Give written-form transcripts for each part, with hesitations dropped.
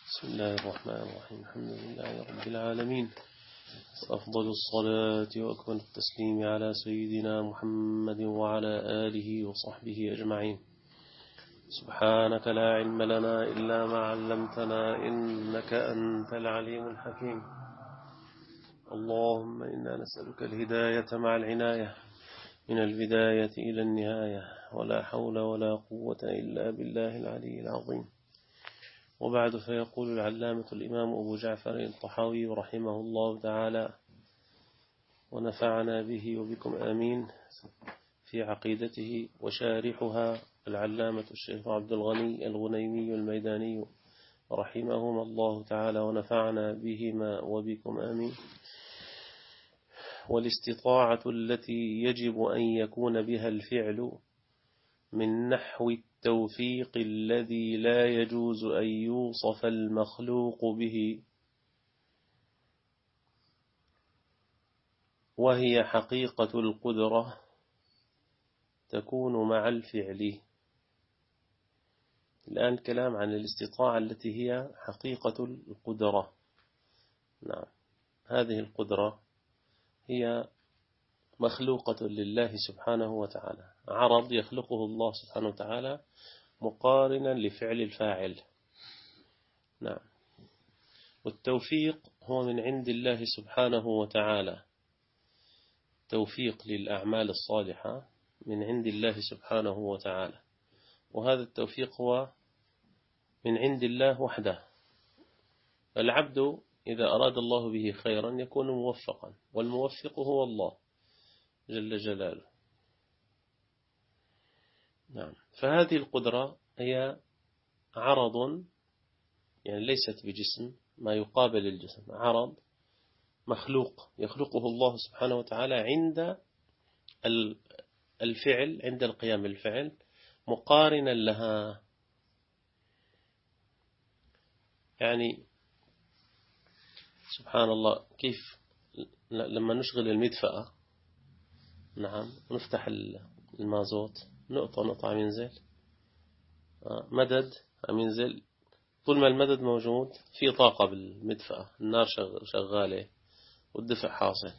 بسم الله الرحمن الرحيم. الحمد لله رب العالمين، أفضل الصلاة وأكمل التسليم على سيدنا محمد وعلى آله وصحبه أجمعين. سبحانك لا علم لنا إلا ما علمتنا إنك أنت العليم الحكيم. اللهم إنا نسألك الهداية مع العناية من البداية إلى النهاية، ولا حول ولا قوة إلا بالله العلي العظيم. وبعد، فيقول العلامة الإمام أبو جعفر الطحاوي رحمه الله تعالى ونفعنا به وبكم آمين في عقيدته، وشارحها العلامة الشيخ عبد الغني الغنيمي الميداني رحمهما الله تعالى ونفعنا بهما وبكم آمين. والاستطاعة التي يجب أن يكون بها الفعل من نحو التوفيق الذي لا يجوز أن يوصف المخلوق به، وهي حقيقة القدرة، تكون مع الفعل. الآن كلام عن الاستطاعة التي هي حقيقة القدرة. نعم، هذه القدرة هي مخلوقة لله سبحانه وتعالى، عرض يخلقه الله سبحانه وتعالى مقارنا لفعل الفاعل. نعم، والتوفيق هو من عند الله سبحانه وتعالى، توفيق للأعمال الصالحة من عند الله سبحانه وتعالى، وهذا التوفيق هو من عند الله وحده. العبد إذا أراد الله به خيرا يكون موفقا، والموفق هو الله جل جلاله. نعم، فهذه القدرة هي عرض، يعني ليست بجسم، ما يقابل الجسم، عرض مخلوق يخلقه الله سبحانه وتعالى عند الفعل، عند القيام بالفعل، مقارنا لها. يعني سبحان الله، كيف لما نشغل المدفأة، نعم، نفتح المازوت، نقطة عم ينزل، مدد عم ينزل. طول ما المدد موجود في طاقة بالمدفأة، النار شغالة والدفع حاصل.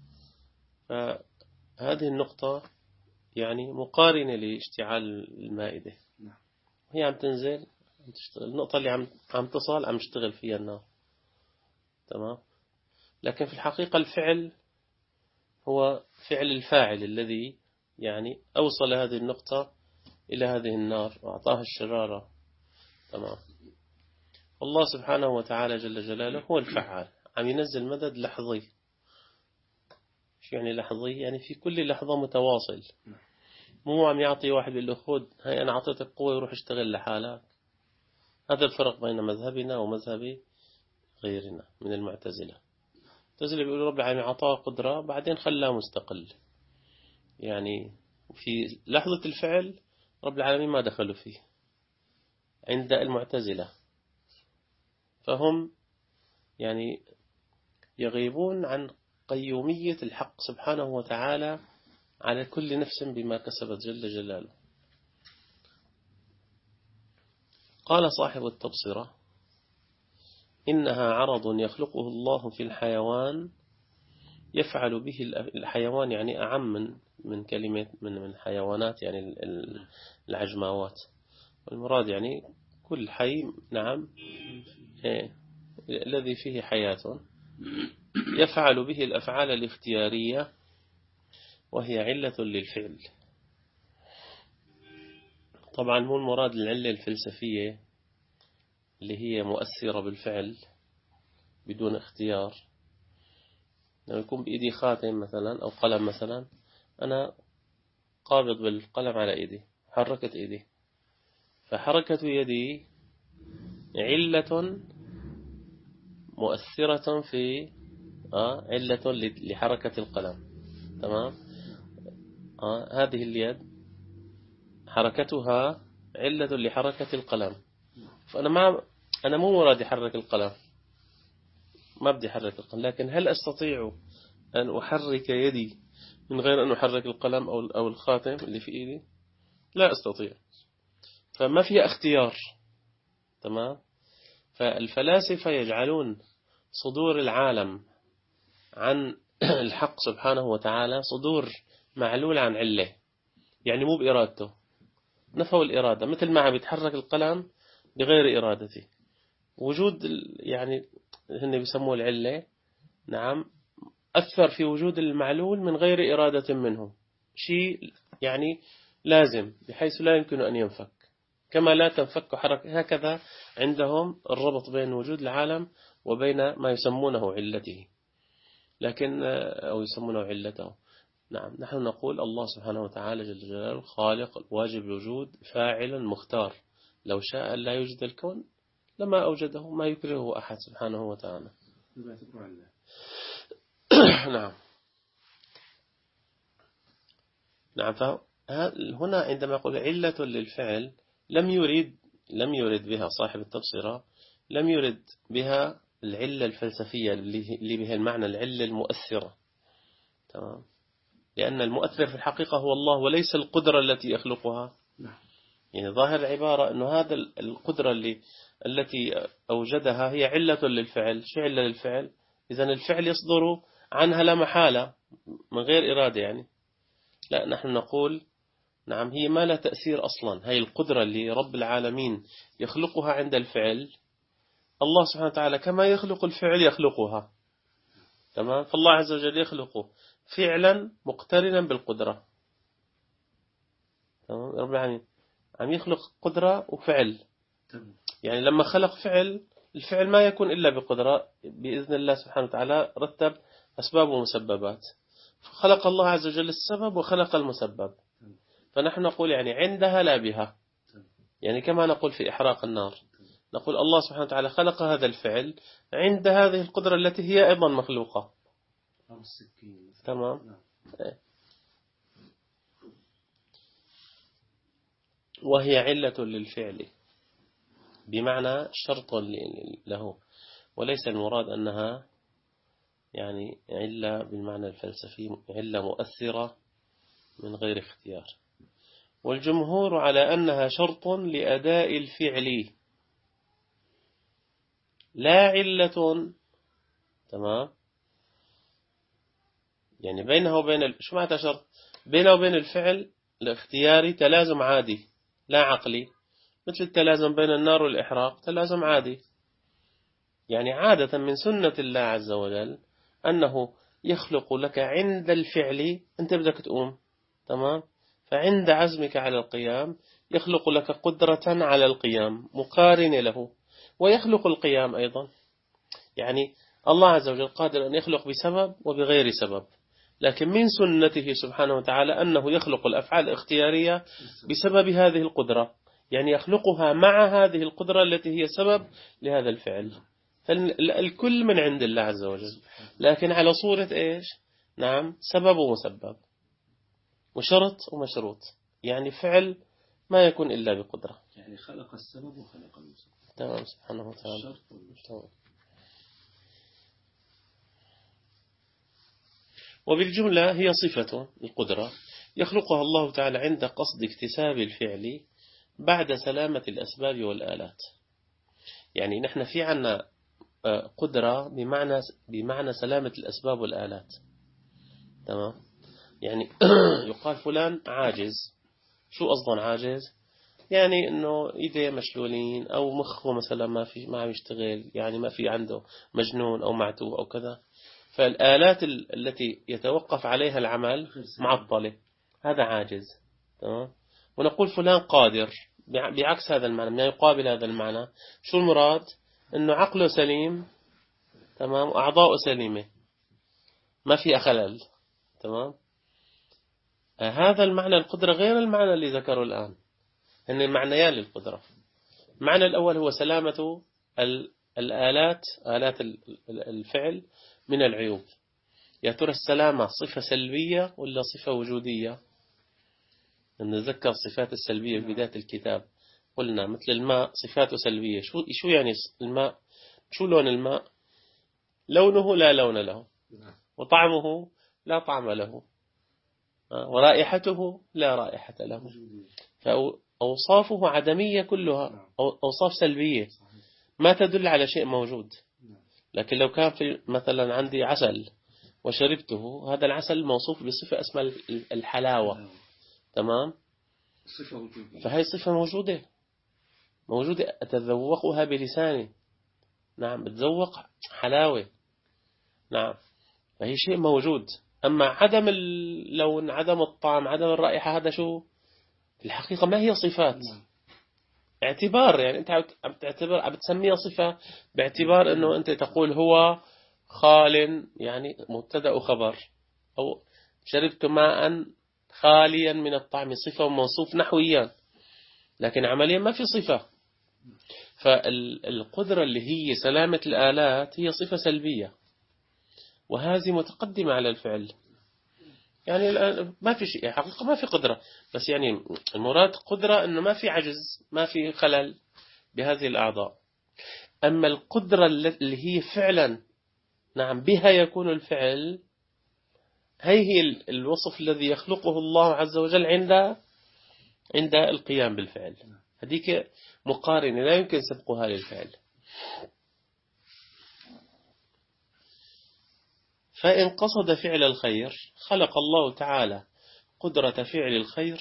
فهذه النقطة يعني مقارنة لاشتعال المائدة، هي عم تنزل، عم تشتغل. النقطة اللي عم تصل عم يشتغل فيها النار، تمام. لكن في الحقيقة الفعل هو فعل الفاعل الذي يعني أوصل هذه النقطة إلى هذه النار وأعطاها الشرارة، تمام. الله سبحانه وتعالى جل جلاله هو الفعال، عم ينزل مدد لحظي. شو يعني لحظي؟ يعني في كل لحظة متواصل، مو عم يعطي واحد يقول له خذ هاي أنا أعطيتك قوة يروح اشتغل لحالك. هذا الفرق بين مذهبنا ومذهب غيرنا من المعتزلة. المعتزلة بيقولوا رب العالمين أعطاه قدرة بعدين خلاه مستقل، يعني في لحظة الفعل رب العالمين ما دخلوا فيه. عند المعتزلة فهم يعني يغيبون عن قيومية الحق سبحانه وتعالى على كل نفس بما كسبت جل جلاله. قال صاحب التبصرة: إنها عرض يخلقه الله في الحيوان، يفعل به الحيوان، يعني أعم من كلمة من حيوانات، يعني العجماوات، والمراد يعني كل حي، نعم، الذي فيه حياة، يفعل به الأفعال الاختيارية، وهي علة للفعل. طبعا مو المراد العلة الفلسفية اللي هي مؤثرة بالفعل بدون اختيار. لما يكون بإيدي خاتم مثلا أو قلم مثلا، أنا قابض بالقلم على إيدي، حركت إيدي، فحركة يدي علة مؤثرة في علة لحركة القلم، تمام. هذه اليد حركتها علة لحركة القلم، أنا مو مراد أحرك القلم، ما بدي أحرك القلم، لكن هل أستطيع أن أحرك يدي من غير أن أحرك القلم أو الخاتم اللي في إيدي؟ لا أستطيع، فما فيها اختيار، تمام. فالفلاسفة يجعلون صدور العالم عن الحق سبحانه وتعالى صدور معلول عن علة، يعني مو بإرادته، نفوا الإرادة، مثل ما عم يتحرك القلم بغير إرادته. وجود يعني هن بيسموه العلة، نعم، أثر في وجود المعلول من غير إرادة منه، شيء يعني لازم بحيث لا يمكن أن ينفك، كما لا تنفك حركة. هكذا عندهم الربط بين وجود العالم وبين ما يسمونه علته، لكن أو يسمونه علته. نعم، نحن نقول الله سبحانه وتعالى جل جلاله خالق واجب الوجود فاعلا مختار، لو شاء لا يوجد الكون لما أوجده، ما يكرهه أحد سبحانه وتعالى. نعم. نعم. فهنا عندما يقول علة للفعل لم يرد بها صاحب التبصرة، لم يرد بها العلة الفلسفية اللي بها المعنى العلة المؤثرة. تمام. لأن المؤثر في الحقيقة هو الله وليس القدرة التي يخلقها. يعني ظاهر العبارة أنه هذا القدرة التي أوجدها هي علة للفعل. شو علة للفعل؟ إذن الفعل يصدر عنها لا محالة من غير إرادة يعني. لا، نحن نقول نعم، هي ما لا تأثير أصلا. هي القدرة اللي رب العالمين يخلقها عند الفعل، الله سبحانه وتعالى كما يخلق الفعل يخلقها. تمام. فالله عز وجل يخلق فعلا مقترنا بالقدرة. تمام. رب العالمين عم يخلق قدرة وفعل. يعني لما خلق فعل، الفعل ما يكون إلا بقدرة، بإذن الله سبحانه وتعالى رتب أسباب ومسببات، فخلق الله عز وجل السبب وخلق المسبب. فنحن نقول يعني عندها لا بها، يعني كما نقول في إحراق النار، نقول الله سبحانه وتعالى خلق هذا الفعل عند هذه القدرة التي هي أيضا مخلوقة. تمام. وهي علة للفعل بمعنى شرط له، وليس المراد أنها يعني علة بالمعنى الفلسفي، علة مؤثرة من غير اختيار. والجمهور على أنها شرط لأداء الفعل لا علة. تمام. يعني بينه وبين شو معنى شرط؟ بينه وبين الفعل الاختياري تلازم عادي لا عقلي، مثل التلازم بين النار والإحراق، تلازم عادي. يعني عادة من سنة الله عز وجل أنه يخلق لك عند الفعل، أنت بدك تقوم. تمام. فعند عزمك على القيام يخلق لك قدرة على القيام مقارنة له، ويخلق القيام أيضا. يعني الله عز وجل قادر أن يخلق بسبب وبغير سبب، لكن من سنته سبحانه وتعالى أنه يخلق الأفعال الاختيارية بسبب هذه القدرة، يعني يخلقها مع هذه القدرة التي هي سبب لهذا الفعل. فالكل من عند الله عز وجل، لكن على صورة إيش؟ نعم، سبب ومسبب وشرط ومشروط، يعني فعل ما يكون إلا بقدرة. يعني خلق السبب وخلق المسبب. تمام. سبحانه وتعالى. وبالجملة هي صفة القدرة يخلقها الله تعالى عند قصد اكتساب الفعل بعد سلامة الأسباب والآلات. يعني نحن في عنا قدرة بمعنى سلامة الأسباب والآلات. تمام. يعني يقال فلان عاجز. شو أصلا عاجز؟ يعني إنه إيديه مشلولين، أو مخه مثلا ما عم يشتغل، يعني ما في عنده مجنون أو معتوه أو كذا. فالآلات التي يتوقف عليها العمل معطلة، هذا عاجز. تمام. ونقول فلان قادر بعكس هذا المعنى، ما يقابل هذا المعنى. شو المراد؟ إنه عقله سليم، تمام، وأعضاؤه سليمة، ما في خلل. تمام. هذا المعنى القدرة غير المعنى اللي ذكره الآن. هن المعنيان للقدرة. المعنى الأول هو سلامة الآلات، آلات الفعل من العيوب. يا ترى السلامة صفة سلبية ولا صفة وجودية؟ نتذكر الصفات السلبية في بداية الكتاب، قلنا مثل الماء صفاته سلبية. شو يعني الماء؟ شو لون الماء؟ لونه لا لون له، وطعمه لا طعم له، ورائحته لا رائحة له. فأوصافه عدمية كلها، أوصاف سلبية. ما تدل على شيء موجود. لكن لو كان في مثلا عندي عسل وشربته، هذا العسل موصوف بصفة اسمها الحلاوة. تمام. فهي صفة موجودة أتذوقها بلساني. نعم، بتذوق حلاوة. نعم، فهي شيء موجود. أما عدم اللون، عدم الطعم، عدم الرائحة، هذا شو في الحقيقة؟ ما هي صفات، اعتبار. يعني أنت عم تعتبر، عم بتسميها صفة باعتبار أنه أنت تقول هو خال، يعني مبتدأ وخبر. أو شربت ماء خاليا من الطعم، صفة وموصوف نحويا، لكن عمليا ما في صفة. فالقدرة اللي هي سلامة الآلات هي صفة سلبية، وهذه متقدمة على الفعل. يعني الآن ما في شيء حقيقة، ما في قدرة، بس يعني المراد قدرة أنه ما في عجز، ما في خلل بهذه الأعضاء. أما القدرة اللي هي فعلا، نعم، بها يكون الفعل، هي الوصف الذي يخلقه الله عز وجل عند القيام بالفعل. هذيك مقارنة لا يمكن سبقها للفعل. فإن قصد فعل الخير خلق الله تعالى قدرة فعل الخير،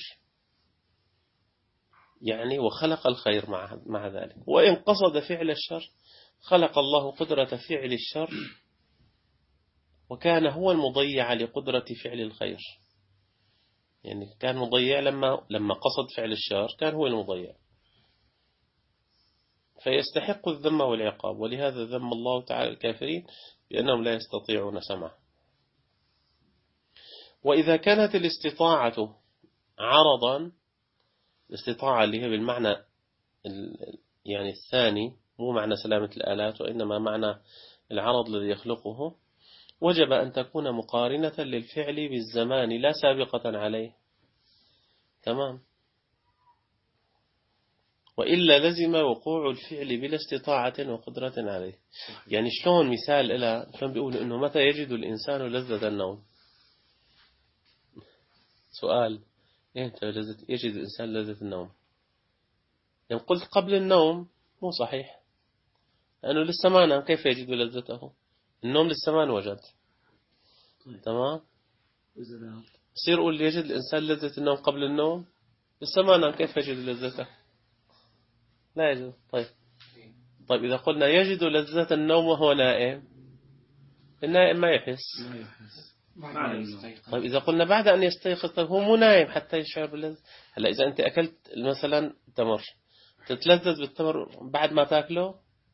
يعني وخلق الخير مع ذلك. وإن قصد فعل الشر خلق الله قدرة فعل الشر، وكان هو المضيع لقدرة فعل الخير. يعني كان مضيع لما قصد فعل الشر، كان هو المضيع، فيستحق الذم والعقاب. ولهذا ذم الله تعالى الكافرين بأنهم لا يستطيعون سمعه. وإذا كانت الاستطاعة عرضا، الاستطاعة اللي هي بالمعنى يعني الثاني، مو معنى سلامة الآلات، وإنما معنى العرض الذي يخلقه، وجب أن تكون مقارنة للفعل بالزمان لا سابقة عليه. تمام. وإلا لزم وقوع الفعل بلا استطاعة وقدرة عليه. يعني شلون مثال إلى شلون بيقول إنه متى يجد الإنسان لذة النوم؟ سؤال، إمتى يجد الإنسان لذة النوم؟ يعني قلت قبل النوم، مو صحيح، لأنه لسه ما نام، كيف يجد لذته؟ النوم لسه ما انوجد. تمام. يصير يقول يجد الإنسان لذة النوم قبل النوم، لسه ما نام، كيف يجد لذته؟ لا يجد. طيب إذا قلنا يجد لذة النوم وهو نائم، النائم ما يحس. طيب إذا قلنا بعد أن يستيقظ، طيب هو مو نايم حتى يشعر باللذة. هلا إذا أنت أكلت مثلا تمر، تتلذذ بالتمر بعد ما تاكله،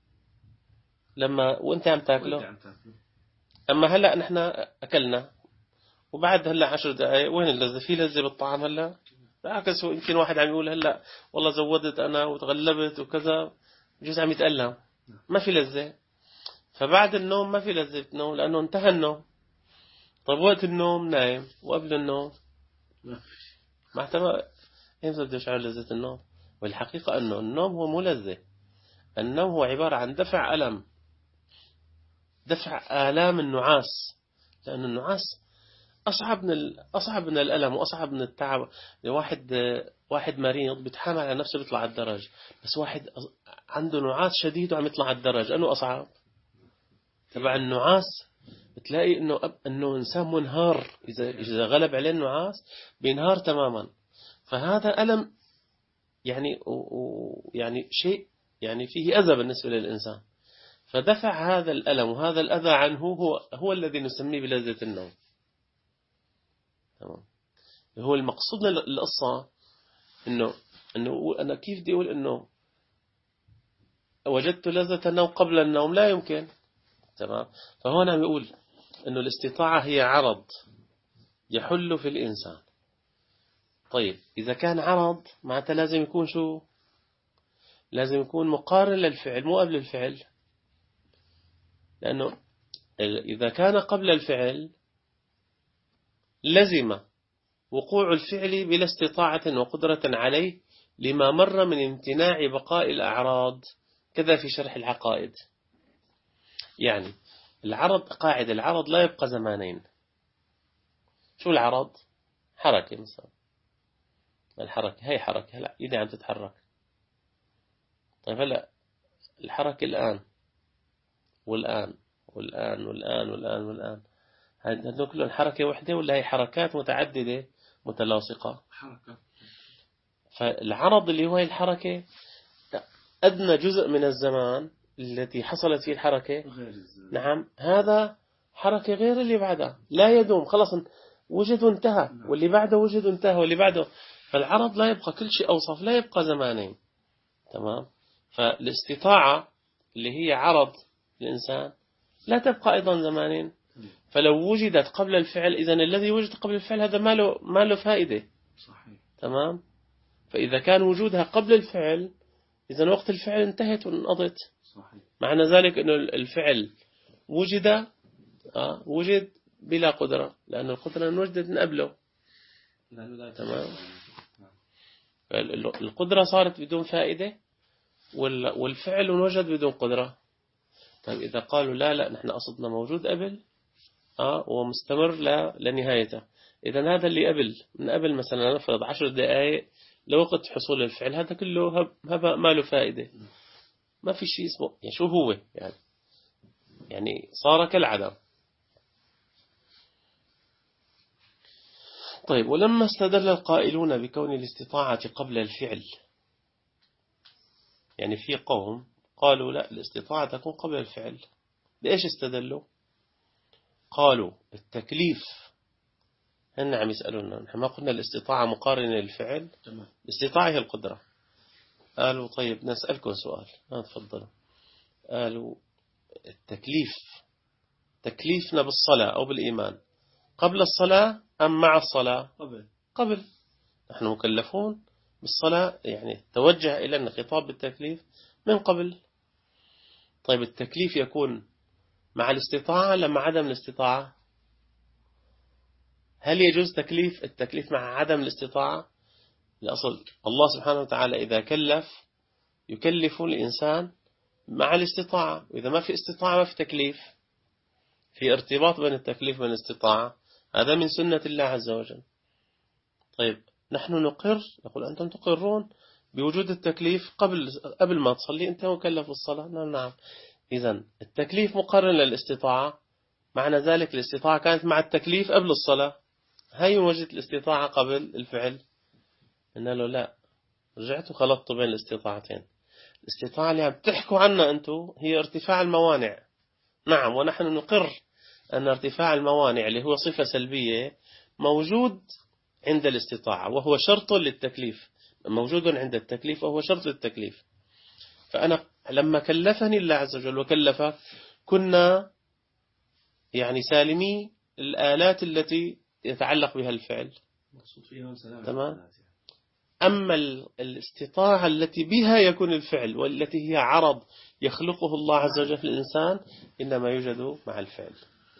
وأنت عم تاكله. أما هلا نحن أكلنا وبعد هلا 10 دقائق، وين اللذة؟ في لذة بالطعام هلا؟ بالعكس، يمكن واحد عم يقول هلا والله زودت أنا وتغلبت وكذا، جزء عم يتألم، ما في لذة. فبعد النوم ما في لذة نوم، لأنه انتهى النوم. طيب وقت النوم نايم، وقبل النوم ما احتمل، إمتى بده يشعر لذة النوم؟ والحقيقة أنه النوم هو مو لذة. النوم هو عبارة عن دفع ألم، دفع آلام النعاس، لأن النعاس أصعب من الألم وأصعب من التعب. واحد مريض بيتحامل على نفسه بيطلع على الدرج، بس واحد عنده نعاس شديد وعم يطلع على الدرج، أنه أصعب. تبع النعاس بتلاقي إنه إنسان منهار، إذا غلب عليه النعاس بينهار تماما. فهذا ألم، يعني شيء يعني فيه أذى بالنسبة للإنسان. فدفع هذا الألم وهذا الأذى عنه هو الذي نسميه بلذة النوم. تمام. هو المقصود من القصة إنه أنا كيف بدي أقول إنه وجدت لذة النوم قبل النوم؟ لا يمكن. تمام. فهنا بيقول إنه الاستطاعة هي عرض يحل في الإنسان. طيب إذا كان عرض معناته لازم يكون شو؟ لازم يكون مقارن للفعل، مو قبل الفعل. لأنه إذا كان قبل الفعل لزم وقوع الفعل بلا استطاعة وقدرة عليه، لما مر من امتناع بقاء الأعراض، كذا في شرح العقائد. يعني العرض لا يبقى زمانين. شو العرض؟ حركة مثلا. الحركة هي حركة، لا إيدي عم تتحرك. طيب هلا الحركة الآن والآن والآن والآن والآن والآن، هذول كلهم حركة واحدة ولا هي حركات متعددة متلاصقة؟ حركة. فالعرض اللي هو الحركة أدنى جزء من الزمان التي حصلت فيه الحركة، غير الزمان. نعم، هذا حركة غير اللي بعدها، لا يدوم، خلاص وجد وانتهى، واللي بعده وجد وانتهى، واللي بعده. فالعرض لا يبقى، كل شيء أوصف لا يبقى زمانين. تمام. فالاستطاعة اللي هي عرض الإنسان لا تبقى أيضا زمانين. فلو وجدت قبل الفعل، إذن الذي وجد قبل الفعل هذا ما له فائدة. صحيح. تمام. فإذا كان وجودها قبل الفعل، إذن وقت الفعل انتهت وانقضت. صحيح. معنى ذلك أنه الفعل وجد بلا قدرة، لأن القدرة وجدت من قبله. تمام. القدرة صارت بدون فائدة، والفعل وجد بدون قدرة. طيب إذا قالوا لا نحن قصدنا موجود قبل ومستمر لنهايته، إذا هذا اللي من قبل مثلا نفرض 10 دقائق لوقت حصول الفعل، هذا كله هباء ما له فائدة، ما في شيء اسمه يعني شو هو يعني صار كالعدم. طيب، ولما استدل القائلون بكون الاستطاعة قبل الفعل، يعني في قوم قالوا لا، الاستطاعة تكون قبل الفعل، بإيش استدلوا؟ قالوا التكليف. هن عم يسألونا، نحن ما قلنا الاستطاعة مقارنة للفعل؟ الاستطاعة هي القدرة. قالوا طيب نسألكم سؤال، تفضلوا. قالوا التكليف، تكليفنا بالصلاة أو بالإيمان قبل الصلاة أم مع الصلاة؟ قبل. نحن مكلفون بالصلاة، يعني توجه إلى الخطاب بالتكليف من قبل. طيب التكليف يكون مع الاستطاعة لما عدم الاستطاعة؟ هل يجوز التكليف مع عدم الاستطاعة؟ الأصل الله سبحانه وتعالى إذا يكلف الإنسان مع الاستطاعة، وإذا ما في استطاعة ما في تكليف، في ارتباط بين التكليف والاستطاعة، هذا من سنة الله عز وجل. طيب نحن نقول أنتم تقرون بوجود التكليف قبل ما تصلي أنت مكلف بالصلاة. نعم. إذن التكليف مقارن للاستطاعة، معنى ذلك الاستطاعة كانت مع التكليف قبل الصلاة. هاي وجدت الاستطاعة قبل الفعل؟ قلنا له لا، رجعتوا خلطتوا بين الاستطاعتين. الاستطاعة اللي عم تحكوا عنها أنتم هي ارتفاع الموانع. نعم، ونحن نقر أن ارتفاع الموانع اللي هو صفة سلبية موجود عند الاستطاعة، وهو شرط للتكليف، موجود عند التكليف وهو شرط للتكليف. فأنا لما كلفني الله عز وجل وكلفك، كنا يعني سالمي الآلات التي يتعلق بها الفعل. تمام. أما الاستطاعة التي بها يكون الفعل، والتي هي عرض يخلقه الله عز وجل في الإنسان، إنما يوجد مع الفعل.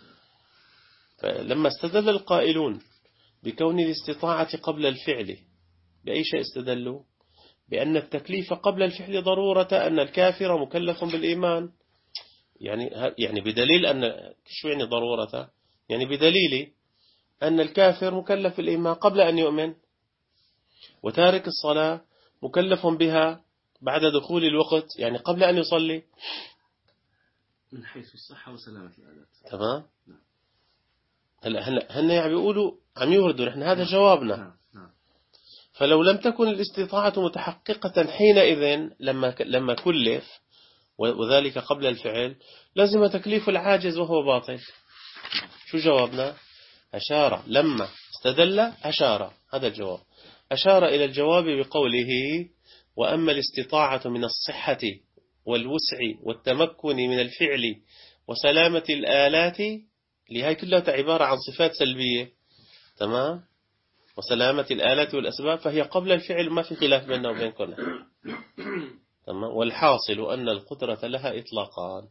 فلما استدل القائلون بكون الاستطاعة قبل الفعل، بأي شيء استدلوا؟ بأن التكليف قبل الفعل ضرورة أن الكافر مكلف بالإيمان. يعني بدليل أن شو يعني ضرورة؟ يعني بدليل أن الكافر مكلف بالإيمان قبل أن يؤمن، وتارك الصلاة مكلف بها بعد دخول الوقت، يعني قبل أن يصلي، من حيث الصحة وسلامة الآلات. تمام. هلا هن يعني بيقولوا عم يوردوا، نحن هذا جوابنا. فلو لم تكن الاستطاعة متحققة حينئذ لما كلف، وذلك قبل الفعل، لازم تكليف العاجز وهو باطل. شو جوابنا؟ أشار لما استدل، أشار، هذا الجواب. أشار إلى الجواب بقوله: وأما الاستطاعة من الصحة والوسع والتمكن من الفعل وسلامة الآلات، لهي كلها عبارة عن صفات سلبية. تمام. وسلامة الآلات والأسباب، فهي قبل الفعل، ما في خلاف بيننا وبينكم. تمام. والحاصل أن القدرة لها إطلاقان،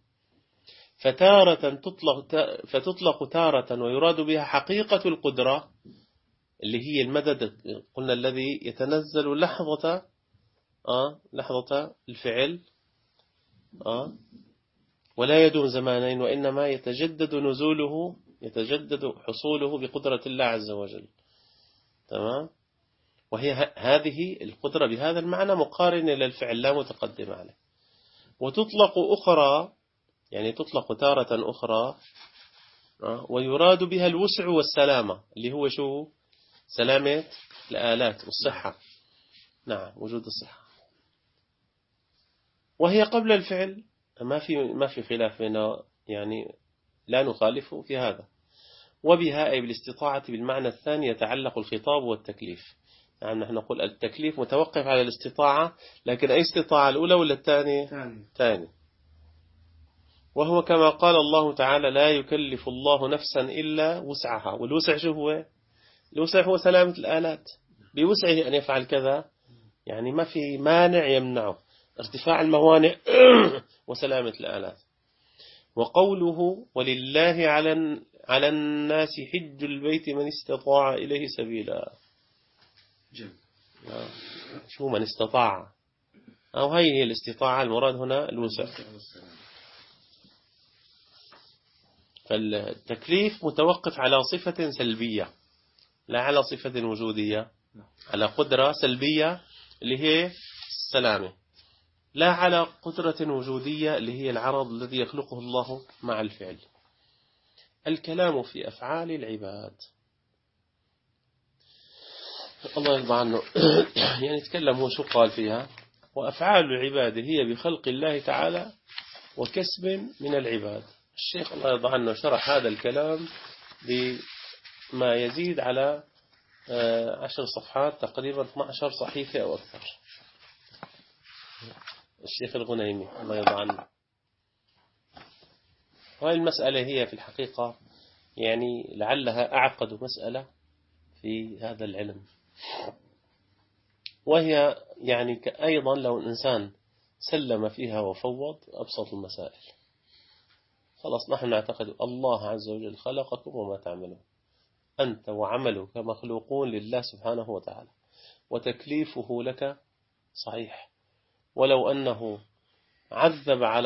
فتطلق تارة ويراد بها حقيقة القدرة اللي هي المدد، قلنا الذي يتنزل لحظة الفعل ولا يدوم زمانين، وإنما يتجدد حصوله بقدرة الله عز وجل. تمام. وهي هذه القدرة بهذا المعنى مقارنة للفعل، لا متقدمة عليه. وتطلق أخرى، يعني تطلق تارة أخرى ويراد بها الوسع والسلامة، اللي هو شو؟ سلامة الآلات والصحة. نعم، وجود الصحة. وهي قبل الفعل، ما في خلاف بيننا، يعني لا نخالف في هذا. وبها أي بالاستطاعة بالمعنى الثاني يتعلق الخطاب والتكليف. يعني نحن نقول التكليف متوقف على الاستطاعة، لكن أي استطاعة، الأولى ولا الثانية؟ ثاني. وهو كما قال الله تعالى: لا يكلف الله نفسا إلا وسعها. والوسع شو هو؟ الوسع هو سلامة الآلات، بوسعه أن يفعل كذا، يعني ما في مانع يمنعه، ارتفاع الموانع وسلامة الآلات. وقوله: ولله على الناس حج البيت من استطاع إليه سبيلا. شو من استطاع؟ أو هي هي الاستطاعة، المراد هنا الوسع. فالتكليف متوقف على صفة سلبية لا على صفة وجودية، على قدرة سلبية اللي هي السلامة، لا على قدرة وجودية اللي هي العرض الذي يخلقه الله مع الفعل. الكلام في أفعال العباد، الله يرضى عنه يعني يتكلم هو شو قال فيها: وأفعال العباد هي بخلق الله تعالى وكسب من العباد. الشيخ الله يرضى عنه شرح هذا الكلام بما يزيد على 10 صفحات، تقريبا 12 صحيفة أو أكثر. الشيخ الغنيمي الله يرضى عنه. وهذه المسألة هي في الحقيقة يعني لعلها أعقد مسألة في هذا العلم، وهي يعني أيضا لو الإنسان سلم فيها وفوض أبسط المسائل. خلاص نحن نعتقد الله عز وجل خلقكم وما تعملون، أنت وعملك مخلوقون لله سبحانه وتعالى، وتكليفه لك صحيح. ولو أنه عذب على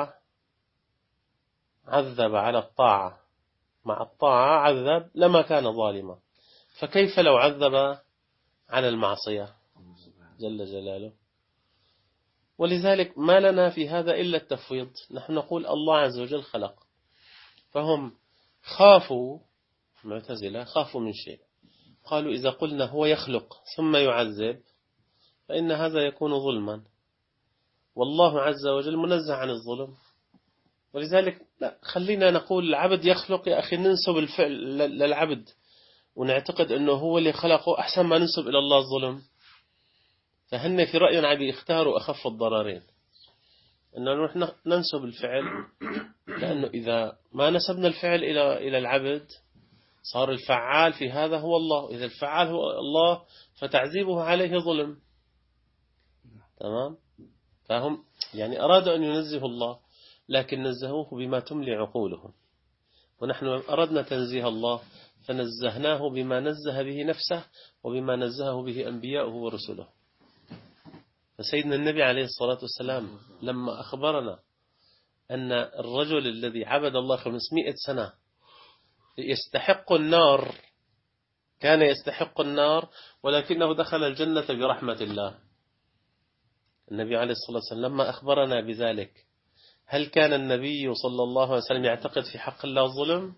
الطاعة مع الطاعة عذب لما كان ظالما، فكيف لو عذب على المعصية جل جلاله؟ ولذلك ما لنا في هذا إلا التفويض. نحن نقول الله عز وجل خلق، فهم خافوا، معتزلة خافوا من شيء، قالوا إذا قلنا هو يخلق ثم يعذب فإن هذا يكون ظلما، والله عز وجل منزه عن الظلم. ولذلك لا، خلينا نقول العبد يخلق، يا أخي ننسب الفعل للعبد ونعتقد أنه هو اللي خلقه، أحسن ما ننسب إلى الله الظلم. فهن في رأينا عم يختاروا أخف الضررين، أنه نحن ننسب الفعل، لأنه إذا ما نسبنا الفعل إلى العبد صار الفعال في هذا هو الله، إذا الفعال هو الله فتعذيبه عليه ظلم. تمام؟ فهم يعني أرادوا أن ينزهوا الله، لكن نزهوه بما تملي عقولهم، ونحن أردنا تنزيه الله فنزهناه بما نزه به نفسه وبما نزهه به أنبياؤه ورسله. فسيدنا النبي عليه الصلاة والسلام لما أخبرنا أن الرجل الذي عبد الله 500 سنة يستحق النار، كان يستحق النار ولكنه دخل الجنة برحمة الله. النبي عليه الصلاة والسلام لما أخبرنا بذلك، هل كان النبي صلى الله عليه وسلم يعتقد في حق الله الظلم؟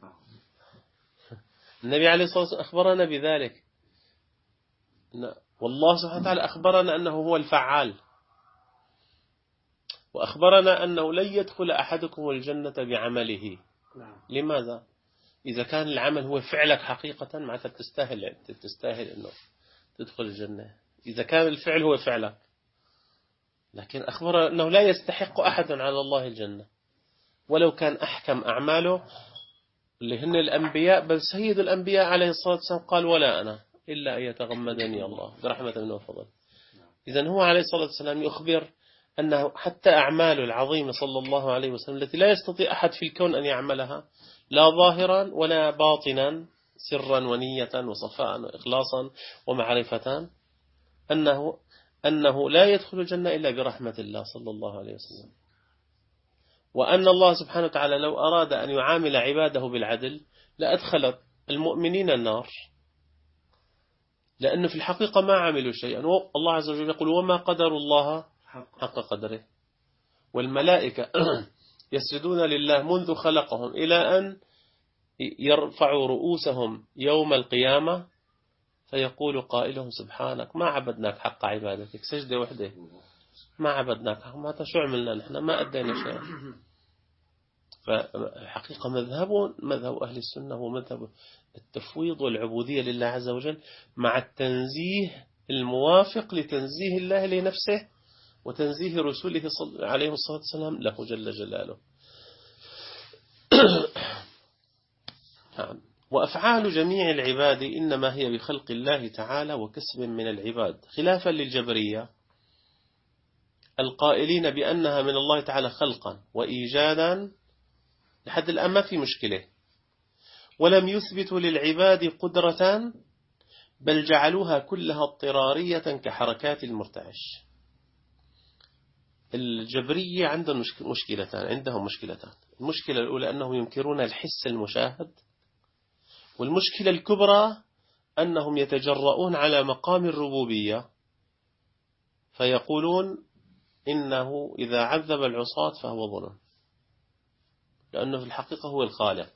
النبي عليه الصلاة والسلام أخبرنا بذلك، والله سبحانه وتعالى أخبرنا أنه هو الفعال، وأخبرنا أنه لن يدخل أحدكم الجنة بعمله. لماذا؟ إذا كان العمل هو فعلك حقيقة معناتها تستاهل أنه تدخل الجنة، إذا كان الفعل هو فعلك. لكن أخبر أنه لا يستحق أحد على الله الجنة، ولو كان أحكم أعماله اللي هن الأنبياء، بل سيد الأنبياء عليه الصلاة والسلام قال: ولا أنا إلا أن يتغمدني الله برحمة منه وفضل. إذن هو عليه الصلاة والسلام يخبر أنه حتى أعماله العظيمة صلى الله عليه وسلم التي لا يستطيع أحد في الكون أن يعملها، لا ظاهرا ولا باطنا، سرا ونية وصفاء وإخلاصا ومعرفة، أنه لا يدخل الجنة إلا برحمة الله صلى الله عليه وسلم. وأن الله سبحانه وتعالى لو أراد أن يعامل عباده بالعدل لأدخل المؤمنين النار، لأنه في الحقيقة ما عملوا شيئا. الله عز وجل يقول: وما قدر الله حق قدره. والملائكة يسجدون لله منذ خلقهم إلى أن يرفعوا رؤوسهم يوم القيامة فيقول قائلهم سبحانك ما عبدناك حق عبادتك، سجدة وحده ما عبدناك حق، ما شو عملنا نحن، ما أدينا شيء. فالحقيقة مذهب أهل السنة هو مذهب التفويض والعبودية لله عز وجل مع التنزيه الموافق لتنزيه الله لنفسه وتنزيه رسوله عليه الصلاة والسلام له جل جلاله. وأفعال جميع العباد إنما هي بخلق الله تعالى وكسب من العباد، خلافا للجبرية القائلين بأنها من الله تعالى خلقا وإيجادا. لحد الآن ما في مشكلة، ولم يثبتوا للعباد قدرة بل جعلوها كلها اضطرارية كحركات المرتعش. الجبرية عندهم مشكلتان. المشكلة الأولى أنهم ينكرون الحس المشاهد، والمشكلة الكبرى أنهم يتجرؤون على مقام الربوبية فيقولون إنه إذا عذب العصاة فهو ظلم، لأنه في الحقيقة هو الخالق.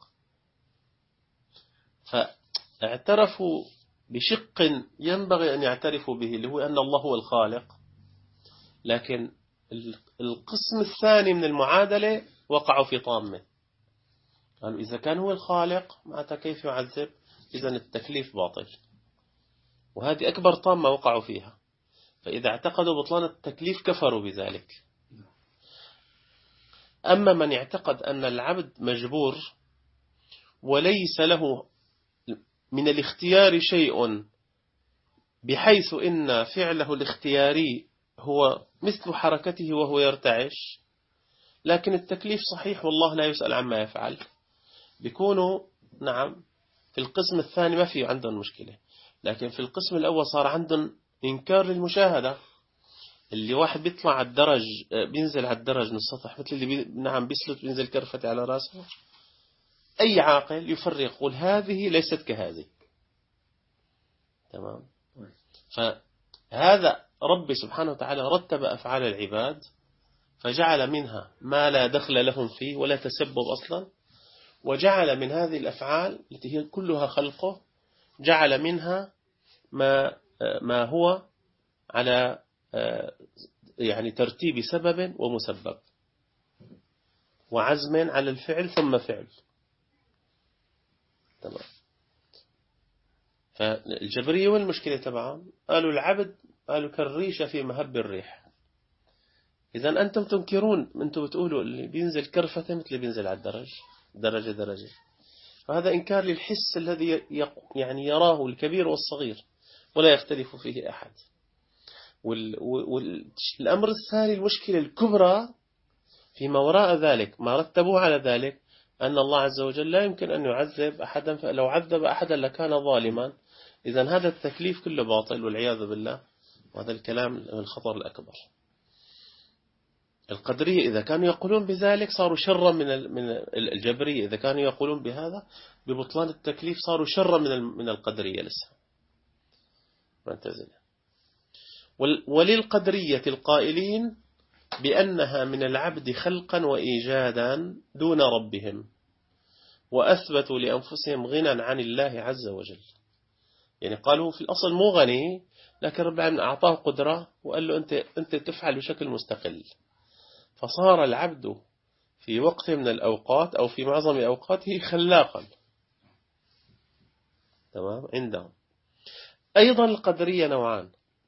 فاعترفوا بشق ينبغي أن يعترفوا به اللي هو أن الله هو الخالق، لكن القسم الثاني من المعادلة وقعوا في طامة، قالوا إذا كان هو الخالق معناتها كيف يعذب؟ إذن التكليف باطل، وهذه أكبر طامة وقعوا فيها. فإذا اعتقدوا بطلان التكليف كفروا بذلك. أما من يعتقد أن العبد مجبور وليس له من الاختيار شيء بحيث إن فعله الاختياري هو مثل حركته وهو يرتعش، لكن التكليف صحيح والله لا يسأل عما يفعل، بيكونوا نعم في القسم الثاني ما في عندهم مشكلة. لكن في القسم الأول صار عندهم إنكار للمشاهدة. اللي واحد بيطلع على الدرج بينزل على الدرج من السطح مثل اللي نعم بيسلط بينزل كرفتي على راسه، أي عاقل يفرق يقول هذه ليست كهذه. تمام. فهذا ربي سبحانه وتعالى رتب أفعال العباد فجعل منها ما لا دخل لهم فيه ولا تسبب أصلا، وجعل من هذه الأفعال التي هي كلها خلقه جعل منها ما هو على يعني ترتيب سبب ومسبب وعزم على الفعل ثم فعل. تمام. فالجبرية والمشكلة تبعهم قالوا العبد قالوا كالريشة في مهب الريح. إذا أنتم تنكرون، أنتم بتقولوا اللي بينزل كرفة مثل اللي بينزل على الدرج درجة. فهذا إنكار للحس الذي يعني يراه الكبير والصغير ولا يختلف فيه أحد. والأمر الثاني المشكلة الكبرى فيما وراء ذلك ما رتبوا على ذلك أن الله عز وجل لا يمكن أن يعذب أحدا، فلو عذب أحدا لكان ظالما. إذن هذا التكليف كله باطل والعياذ بالله، وهذا الكلام الخطر الأكبر. القدرية إذا كانوا يقولون بذلك صاروا شرا من الجبرية، إذا كانوا يقولون بهذا ببطلان التكليف صاروا شرا من القدرية لسه معتزلة. وللقدرية القائلين بأنها من العبد خلقا وإيجادا دون ربهم، وأثبتوا لأنفسهم غنى عن الله عز وجل. يعني قالوا في الأصل مو غني، لكن رب العالمين أعطاه قدرة وقال له أنت تفعل بشكل مستقل، فصار العبد في وقت من الأوقات أو في معظم أوقاته خلاقا. تمام. عندهم أيضا القدرية نوعان.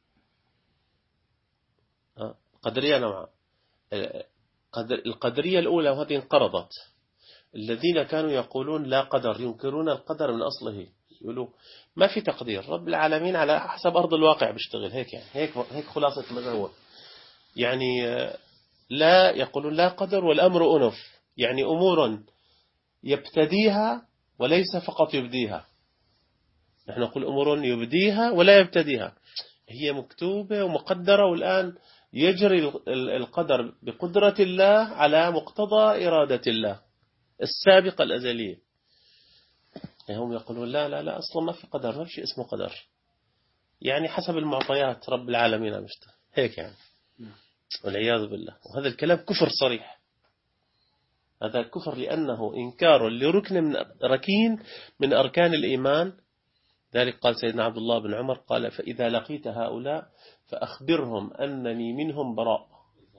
القدرية الأولى وهذه انقرضت، الذين كانوا يقولون لا قدر، ينكرون القدر من أصله، يقولوا ما في تقدير، رب العالمين على حسب أرض الواقع بيشتغل. هيك خلاصة ما هو يعني لا يقولون لا قدر والأمر أنف، يعني أمور يبتديها وليس فقط يبديها. نحن نقول أمور يبديها ولا يبتديها، هي مكتوبة ومقدرة، والآن يجري القدر بقدرة الله على مقتضى إرادة الله السابقة الأزلية. يعني هم يقولون لا لا لا أصلا ما في قدر، ما في شيء اسمه قدر، يعني حسب المعطيات رب العالمين مشتغل هيك يعني. والعياذ بالله. وهذا الكلام كفر صريح، هذا كفر لأنه إنكار ركين من أركان الإيمان. ذلك قال سيدنا عبد الله بن عمر قال: فإذا لقيت هؤلاء فأخبرهم أنني منهم براء،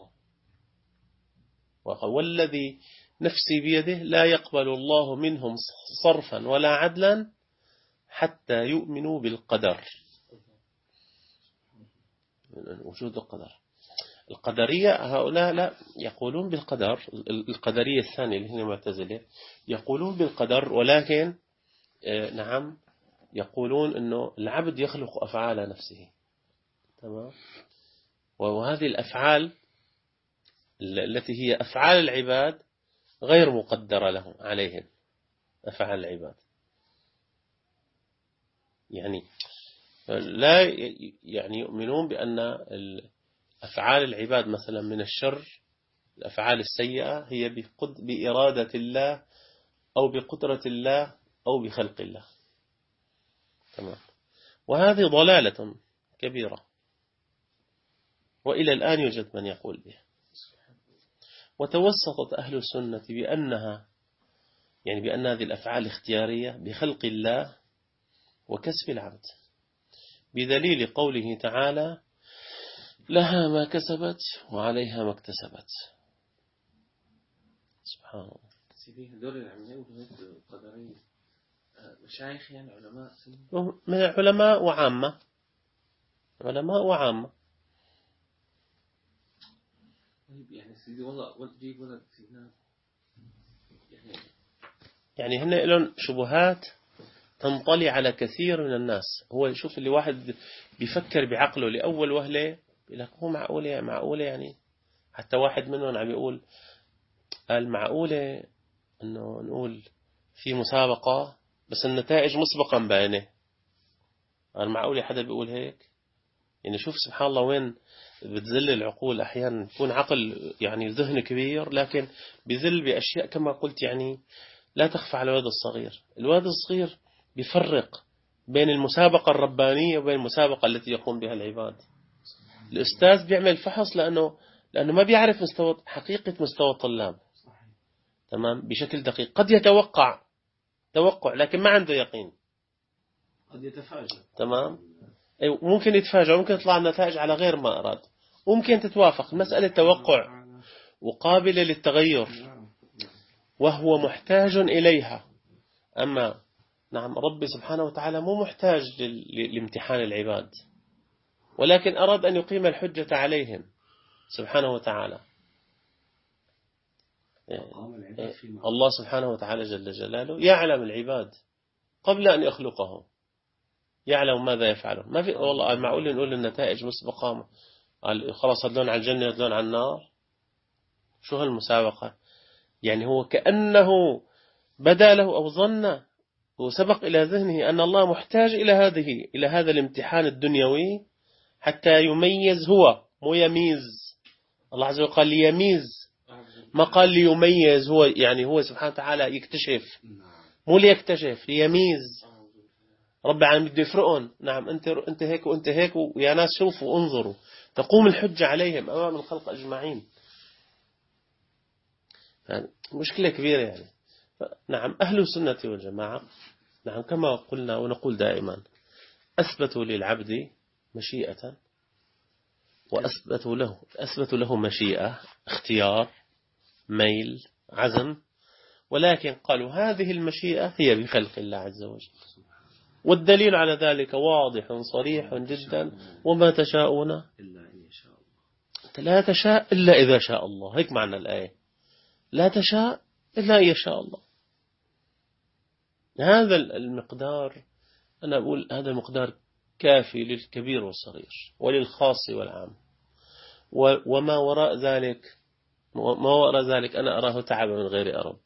والذي نفسي بيده لا يقبل الله منهم صرفا ولا عدلا حتى يؤمنوا بالقدر، وجود القدر. القدرية هؤلاء لا يقولون بالقدر، القدرية الثانية اللي هي المعتزلة يقولون بالقدر، ولكن نعم يقولون أنه العبد يخلق أفعال نفسه. تمام. وهذه الأفعال التي هي أفعال العباد غير مقدرة لهم عليهم، أفعال العباد يعني لا يعني يؤمنون بأن أفعال العباد مثلا من الشر، الأفعال السيئة هي بإرادة الله أو بقدرة الله أو بخلق الله. تمام. وهذه ضلالة كبيرة، وإلى الآن يوجد من يقول بها. وتوسطت أهل السنة بأن هذه الأفعال اختيارية بخلق الله وكسب العبد، بدليل قوله تعالى: لها ما كسبت وعليها ما اكتسبت. سبحان الله. سيدي هذول اللي عم يقولوا القدرية مشايخ يعني علماء من علماء وعامة، علماء وعامة. طيب يعني سيدي والله جيب ولد سيدنا يعني هن لهم شبهات تنطلي على كثير من الناس. هو يشوف اللي واحد بيفكر بعقله لأول وهلة يقول لك هو معقولة يعني. حتى واحد منهم عم يقول قال معقولة أنه نقول في مسابقة بس النتائج مسبقا باينة. قال معقولة حدا بيقول هيك؟ يعني شوف سبحان الله وين بتذل العقول. أحيانا يكون عقل يعني ذهن كبير لكن بذل بأشياء كما قلت يعني لا تخفى على الولد الصغير. الولد الصغير بيفرق بين المسابقة الربانية وبين المسابقة التي يقوم بها العباد. الأستاذ بيعمل فحص لأنه ما بيعرف حقيقة مستوى الطلاب. تمام. بشكل دقيق قد يتوقع لكن ما عنده يقين، قد يتفاجأ. تمام. ممكن يتفاجأ، ممكن يطلع النتائج على غير ما أراد، ممكن تتوافق. مسألة توقع وقابلة للتغير وهو محتاج إليها. أما نعم ربي سبحانه وتعالى مو محتاج لامتحان العباد، ولكن أراد أن يقيم الحجة عليهم سبحانه وتعالى. الله سبحانه وتعالى جل جلاله يعلم العباد قبل أن يخلقهم، يعلم ماذا يفعلون. ما في والله معقول نقول النتائج مسبقة، خلاص هدلون على الجنة هدلون على النار. شو هالمسابقة يعني؟ هو كأنه بدا له أو ظن وسبق إلى ذهنه أن الله محتاج إلى هذا الامتحان الدنيوي حتى يميز. هو مو يميز، الله عز وجل قال ليميز، ما قال ليميز. هو يعني هو سبحانه وتعالى يكتشف، مو ليكتشف، ليميز. رب العالمين بده يفرقهم. نعم أنت هيك وأنت هيك، ويا ناس شوفوا وانظروا، تقوم الحجة عليهم أمام الخلق أجمعين. مشكلة كبيرة يعني. نعم أهل السنة والجماعة نعم كما قلنا ونقول دائما أثبتوا للعبد مشيئة، وأثبتوا له مشيئة، اختيار، ميل، عزم، ولكن قالوا هذه المشيئة هي بخلق الله عز وجل. والدليل على ذلك واضح صريح جدا: وما تشاءون إلا إن يشاء الله. أنت لا تشاء إلا إذا شاء الله. هيك معنى الآية، لا تشاء إلا إن يشاء الله. هذا المقدار، أنا أقول هذا المقدار كافي للكبير والصغير وللخاص والعام. وما وراء ذلك أنا أراه تعب من غير أرب.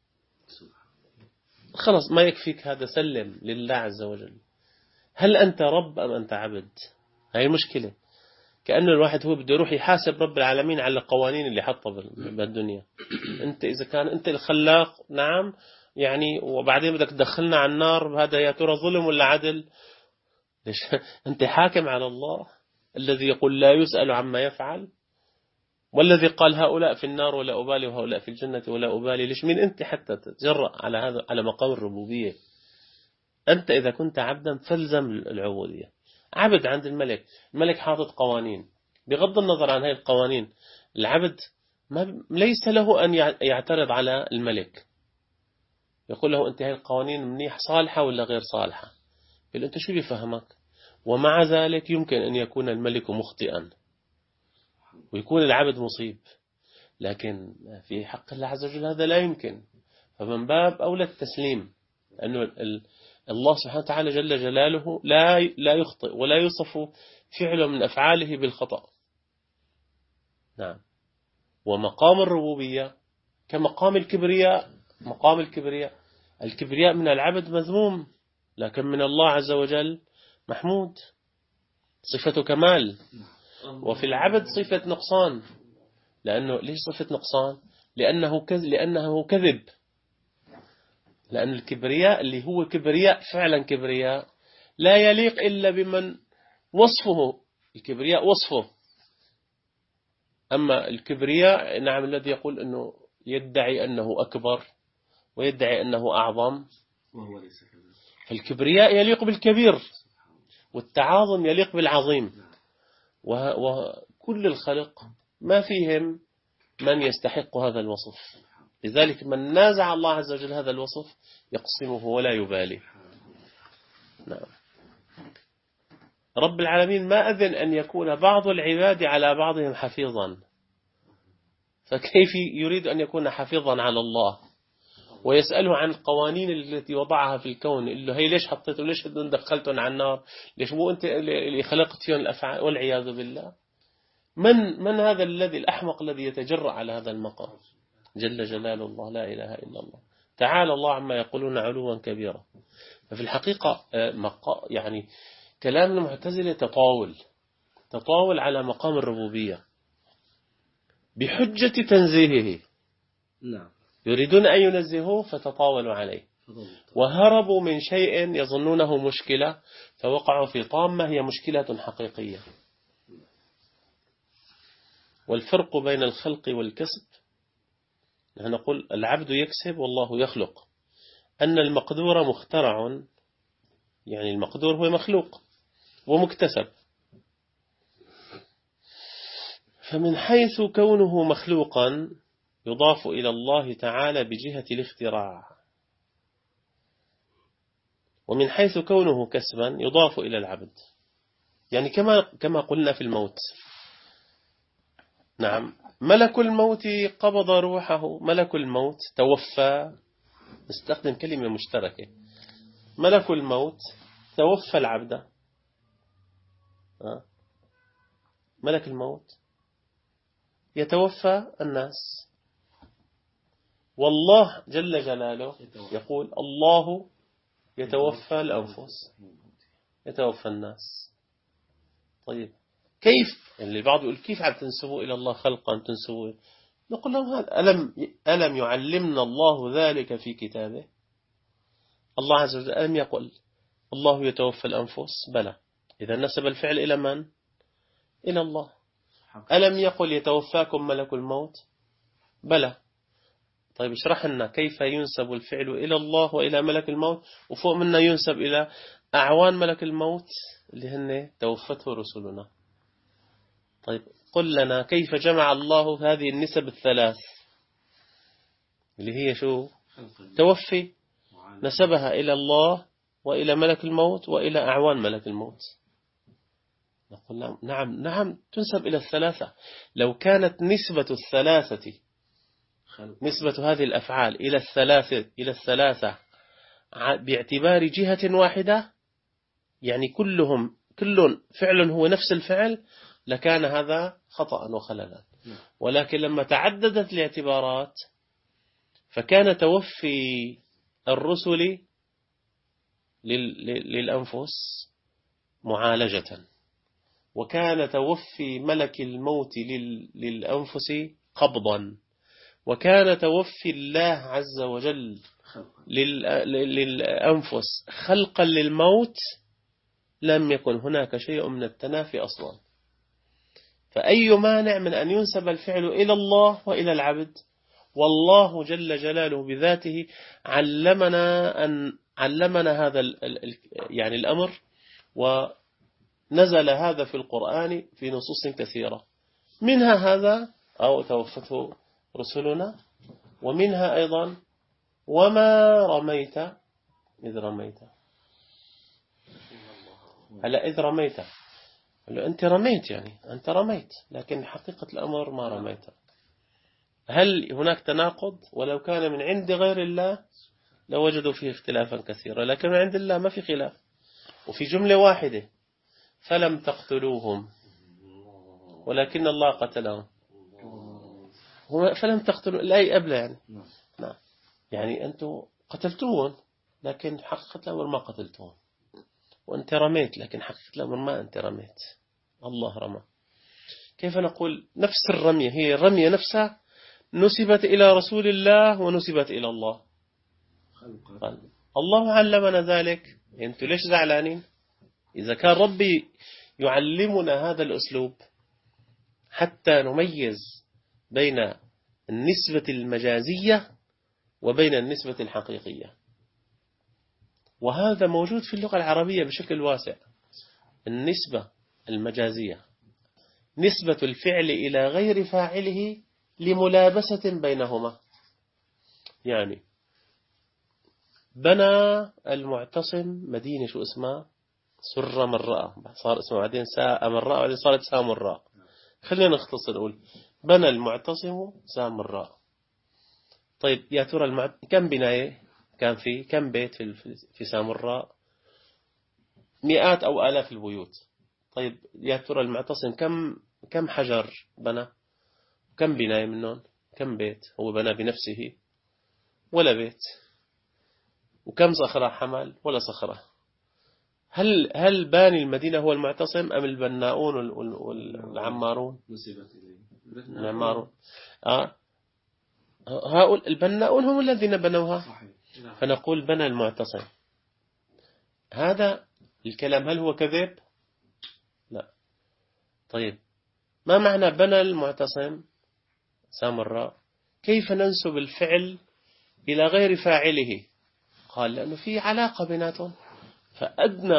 خلاص ما يكفيك هذا، سلم لله عز وجل. هل أنت رب أم أنت عبد؟ هاي المشكلة. كأنه الواحد هو بده يروح يحاسب رب العالمين على القوانين اللي حطها بالدنيا. أنت إذا كان أنت الخلاق نعم يعني، وبعدين بدك تدخلنا على النار، هذا يا ترى ظلم ولا عدل؟ ليش أنت حاكم على الله الذي يقول لا يسأل عما يفعل؟ والذي قال هؤلاء في النار ولا أبالي وهؤلاء في الجنة ولا أبالي، ليش مين أنت حتى تتجرأ على هذا، على مقام الربوبية؟ أنت إذا كنت عبدا فالزم العبودية. عبد عند الملك، الملك حاطط قوانين، بغض النظر عن هذه القوانين العبد ليس له أن يعترض على الملك، يقول له أنت هذه القوانين منيح صالحة ولا غير صالحة، يقول أنت شو بيفهمك؟ ومع ذلك يمكن أن يكون الملك مخطئا ويكون العبد مصيب، لكن في حق الله عز وجل هذا لا يمكن. فمن باب أولى التسليم، لأنه الله سبحانه وتعالى جل جلاله لا يخطئ ولا يوصف فعله من أفعاله بالخطأ. نعم. ومقام الربوبية كمقام الكبرياء، مقام الكبرياء من العبد مذموم، لكن من الله عز وجل محمود، صفة كمال. وفي العبد صفة نقصان. لأنه ليش صفة نقصان؟ لأنه كذب. لأن الكبرياء اللي هو كبرياء فعلا كبرياء لا يليق إلا بمن وصفه الكبرياء وصفه. أما الكبرياء نعم الذي يقول أنه يدعي أنه أكبر ويدعي أنه أعظم، فالكبرياء يليق بالكبير والتعاظم يليق بالعظيم، وكل الخلق ما فيهم من يستحق هذا الوصف. لذلك من نازع الله عز وجل هذا الوصف يقسمه ولا يبالي. نعم. رب العالمين ما أذن أن يكون بعض العباد على بعضهم حفيظا، فكيف يريد أن يكون حفيظا على الله ويسأله عن القوانين التي وضعها في الكون، يقول له هي ليش حطيته، ليش دخلتهم على النار، ليش مو أنت اللي خلقت فيهم الأفعال، والعياذ بالله. من هذا الذي الأحمق الذي يتجرأ على هذا المقام؟ جل جلال الله، لا إله إلا الله، تعالى الله عما يقولون علوا كبيرا. ففي الحقيقة يعني كلام المعتزلة تطاول على مقام الربوبية بحجة تنزيهه. نعم. يريدون أن ينزهوه فتطاولوا عليه، وهربوا من شيء يظنونه مشكلة فوقعوا في طامة هي مشكلة حقيقية. والفرق بين الخلق والكسب، نحن نقول العبد يكسب والله يخلق، أن المقدور مخترع، يعني المقدور هو مخلوق ومكتسب. فمن حيث كونه مخلوقا يضاف إلى الله تعالى بجهة الاختراع، ومن حيث كونه كسبا يضاف إلى العبد، يعني كما قلنا في الموت. نعم، ملك الموت قبض روحه، ملك الموت توفى، نستخدم كلمة مشتركة، ملك الموت توفى العبد. ملك الموت يتوفى الناس، والله جل جلاله يقول الله يتوفى الأنفس، يتوفى الناس. طيب كيف؟ اللي البعض يقول كيف عم تنسبوا إلى الله خلقا تنسبوا؟ نقول لهم هذا ألم يعلمنا الله ذلك في كتابه؟ الله عز وجل ألم يقل الله يتوفى الأنفس؟ بلى. إذا نسب الفعل إلى من؟ إلى الله. ألم يقل يتوفاكم ملك الموت؟ بلى. طيب اشرح لنا كيف ينسب الفعل إلى الله وإلى ملك الموت، وفوق منا ينسب إلى أعوان ملك الموت اللي هن توفته رسلنا. طيب قل لنا كيف جمع الله هذه النسب الثلاث اللي هي شو؟ توفي، نسبها إلى الله وإلى ملك الموت وإلى أعوان ملك الموت. نقول نعم تنسب إلى الثلاثة. لو كانت نسبة الثلاثة، نسبة هذه الأفعال إلى الثلاثة باعتبار جهة واحدة، يعني كل فعل هو نفس الفعل، لكان هذا خطأ وخللا. ولكن لما تعددت الاعتبارات فكان توفي الرسل للأنفس معالجة، وكان توفي ملك الموت للأنفس قبضا، وكان توفي الله عز وجل للأنفس خلقا للموت. لم يكن هناك شيء من التنافي أصلا. فأي مانع من أن ينسب الفعل إلى الله وإلى العبد؟ والله جل جلاله بذاته علمنا هذا يعني الأمر، ونزل هذا في القرآن في نصوص كثيرة، منها هذا أو توفته رسلنا، ومنها أيضا وما رميت إذ رميت. هلا إذ رميت، أنت رميت، يعني أنت رميت، لكن حقيقة الأمر ما رميت. هل هناك تناقض؟ ولو كان من عند غير الله لوجدوا فيه اختلافا كثيرا، لكن من عند الله ما في خلاف، وفي جملة واحدة: فلم تقتلوهم ولكن الله قتلهم. فلم تقتلوا الآية قبل، يعني نعم، يعني أنتم قتلتوهم لكن حقيقة الأمر ما قتلتوهم، وأنت رميت لكن حقيقة الأمر ما أنت رميت، الله رمى. كيف نقول نفس الرمية هي الرمية نفسها نسبت إلى رسول الله ونسبت إلى الله؟ قال الله علمنا ذلك، أنتوا ليش زعلانين؟ إذا كان ربي يعلمنا هذا الأسلوب حتى نميز بين النسبة المجازية وبين النسبة الحقيقية، وهذا موجود في اللغة العربية بشكل واسع. النسبة المجازية نسبة الفعل إلى غير فاعله لملابسة بينهما. يعني بنى المعتصم مدينة شو اسمها؟ سر مرة، صار اسمها بعدين ساء مرة، بعدين صارت سامراء. خلينا نختصر نقول بنى المعتصم سامراء. طيب يا ترى كم بناية كان في كم بيت في سامراء؟ مئات أو آلاف البيوت. طيب يا ترى المعتصم كم حجر بنى؟ كم بناية منهم؟ كم بيت هو بنى بنفسه؟ ولا بيت. وكم صخرة حمل؟ ولا صخرة. هل باني المدينة هو المعتصم أم البناؤون والعمارون؟ نسبت إليه العمارون. هؤلاء البناؤون هم الذين بنوها. صحيح. فنقول بنى المعتصم. هذا الكلام هل هو كذب؟ لا. طيب ما معنى بنى المعتصم سامراء؟ كيف ننسب الفعل إلى غير فاعله؟ قال لأنه في علاقة بيناتهم، فأدنى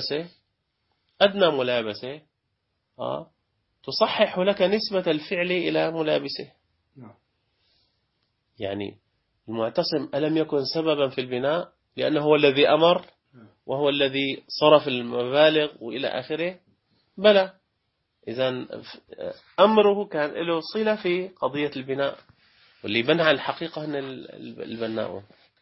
ملابسة تصحح لك نسبة الفعل إلى ملابسه. يعني المعتصم ألم يكن سببا في البناء لأنه هو الذي أمر وهو الذي صرف المبالغ وإلى آخره؟ بلى. إذن أمره كان له صلة في قضية البناء، واللي بنى الحقيقة هن البناؤون.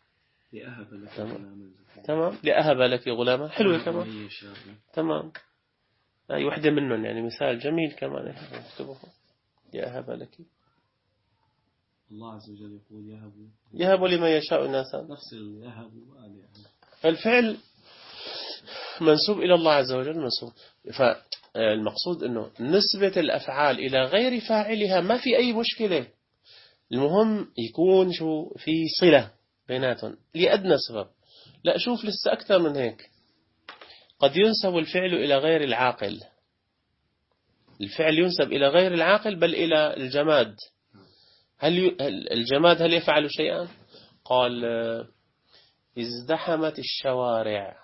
تمام. لأهب لك غلاما. حلوة كمان. تمام. أي وحدة منهم، يعني مثال جميل كمان نكتبه. لأهب لك. الله عز وجل يقول يهب لمن يشاء إناثا. نفس اليهب. فالفعل منسوب إلى الله عز وجل منسوب. فالمقصود أنه نسبة الأفعال إلى غير فاعلها ما في أي مشكلة، المهم يكون في صلة بيناتهم لأدنى سبب. لا شوف لسه أكثر من هيك، قد ينسب الفعل إلى غير العاقل. الفعل ينسب إلى غير العاقل بل إلى الجماد. الجماد هل يفعل شيئا؟ قال ازدحمت الشوارع.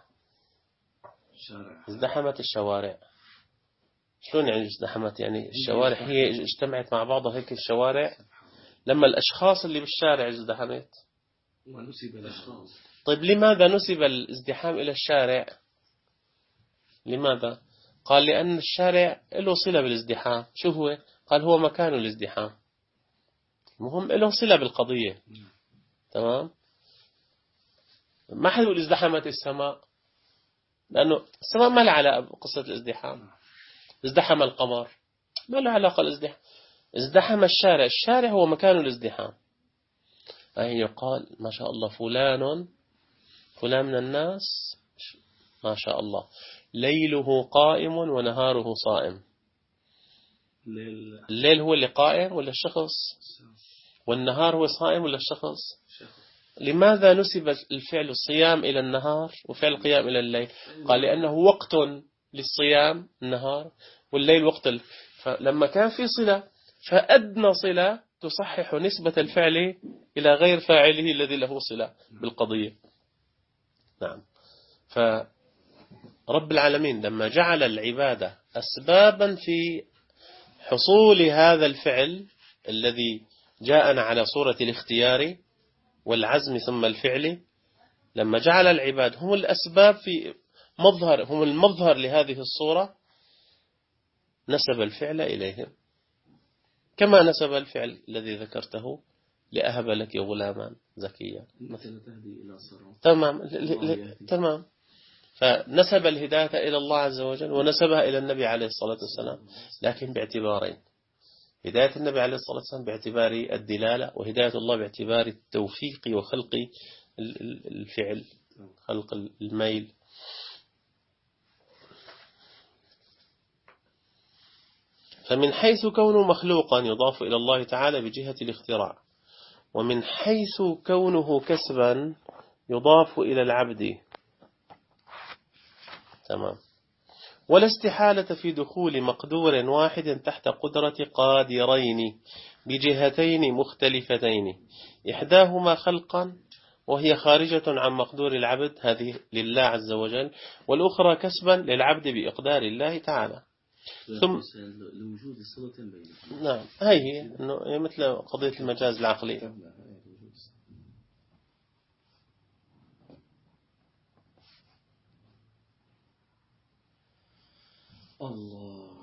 شلون يعني ازدحمت؟ يعني الشوارع هي اجتمعت مع بعضها هيك الشوارع، لما الأشخاص اللي بالشارع ازدحمت. ونسب الأشخاص. طيب لماذا نسب الازدحام إلى الشارع؟ لماذا؟ قال لأن الشارع له صلة بالازدحام. شو هو؟ قال هو مكان الازدحام، المهم له صلة بالقضية. تمام. ما حد يقول ازدحمت السماء، لأنه السماء ما لها علاقة بقصة الازدحام. ازدحم القمر ما له علاقة الازدحام. ازدحم الشارع هو مكان الازدحام. أي يقال ما شاء الله فلان من الناس ما شاء الله ليله قائم ونهاره صائم. الليل هو اللي قائم ولا الشخص؟ والنهار هو صائم ولا الشخص؟ لماذا نسب الفعل الصيام إلى النهار وفعل القيام إلى الليل؟ قال لأنه وقت للصيام النهار والليل وقت فلما كان في صلة فأدنى صلة تصحح نسبة الفعل إلى غير فاعله الذي له صلة بالقضية. نعم. فرب العالمين لما جعل العبادة أسبابا في حصول هذا الفعل الذي جاءنا على صورة الاختيار والعزم ثم الفعل، لما جعل العباد هم الأسباب في مظهر، هم المظهر لهذه الصورة، نسب الفعل إليهم كما نسب الفعل الذي ذكرته لأهب لك غلاما زكيا. تمام. تمام. فنسب الهداية إلى الله عز وجل ونسبها إلى النبي عليه الصلاة والسلام، لكن باعتبارين: هداية النبي عليه الصلاة والسلام باعتبار الدلالة، وهداية الله باعتبار التوفيق وخلق الفعل، خلق الميل. فمن حيث كونه مخلوقا يضاف إلى الله تعالى بجهة الاختراع، ومن حيث كونه كسبا يضاف إلى العبد. تمام. ولا استحالة في دخول مقدور واحد تحت قدرة قادرين بجهتين مختلفتين، إحداهما خلقا وهي خارجة عن مقدور العبد، هذه لله عز وجل، والأخرى كسبا للعبد بإقدار الله تعالى. ثم لوجود الصلة بينهما. نعم، هي إنه مثل قضية المجاز العقلي. الله.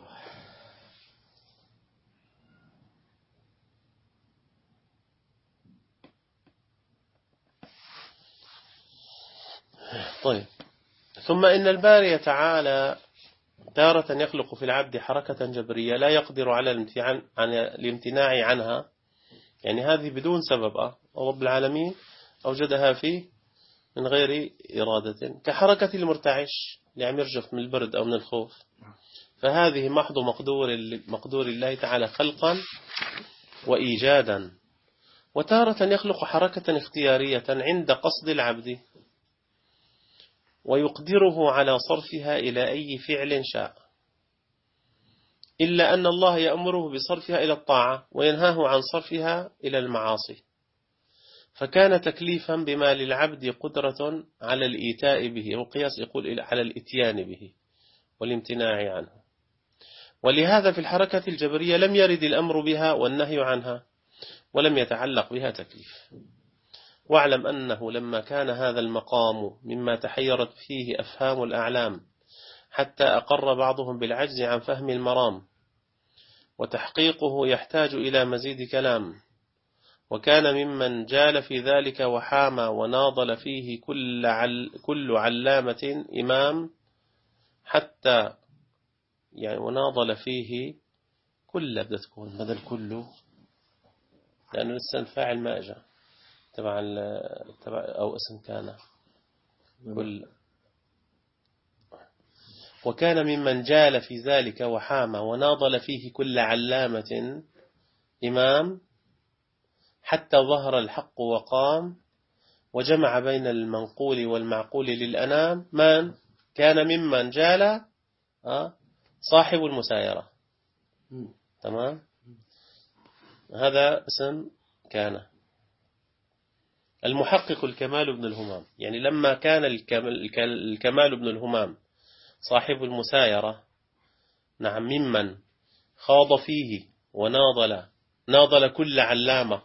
طيب. ثم إن الباري تعالى تارة يخلق في العبد حركة جبرية لا يقدر على الامتناع عنها، يعني هذه بدون سبب، رب العالمين أوجدها فيه من غير إرادة، كحركة المرتعش لعم يرجف من البرد أو من الخوف، فهذه محض مقدور الله تعالى خلقا وإيجادا. وتارة يخلق حركة اختيارية عند قصد العبد ويقدره على صرفها إلى أي فعل شاء، إلا أن الله يأمره بصرفها إلى الطاعة وينهاه عن صرفها إلى المعاصي، فكان تكليفا بما للعبد قدرة على الإيتاء به، وقياس يقول على الإتيان به والامتناع عنه. ولهذا في الحركة الجبرية لم يرد الأمر بها والنهي عنها، ولم يتعلق بها تكليف. واعلم أنه لما كان هذا المقام مما تحيرت فيه أفهام الأعلام حتى أقر بعضهم بالعجز عن فهم المرام، وتحقيقه يحتاج إلى مزيد كلام، وكان ممن جال في ذلك وحام وناضل فيه كل علامة إمام، حتى يعني وناضل فيه كل، بدأ تكون بدل كله لأنه لسه الفاعل ما أجا تبع أو اسم كان كل. وكان ممن جال في ذلك وحام وناضل فيه كل علامة إمام، حتى ظهر الحق وقام، وجمع بين المنقول والمعقول للأنام. من كان ممن جال صاحب المسايرة. تمام. هذا اسم كان. المحقق الكمال بن الهمام، يعني لما كان الكمال بن الهمام صاحب المسايرة، نعم، ممن خاض فيه ناضل كل علامة،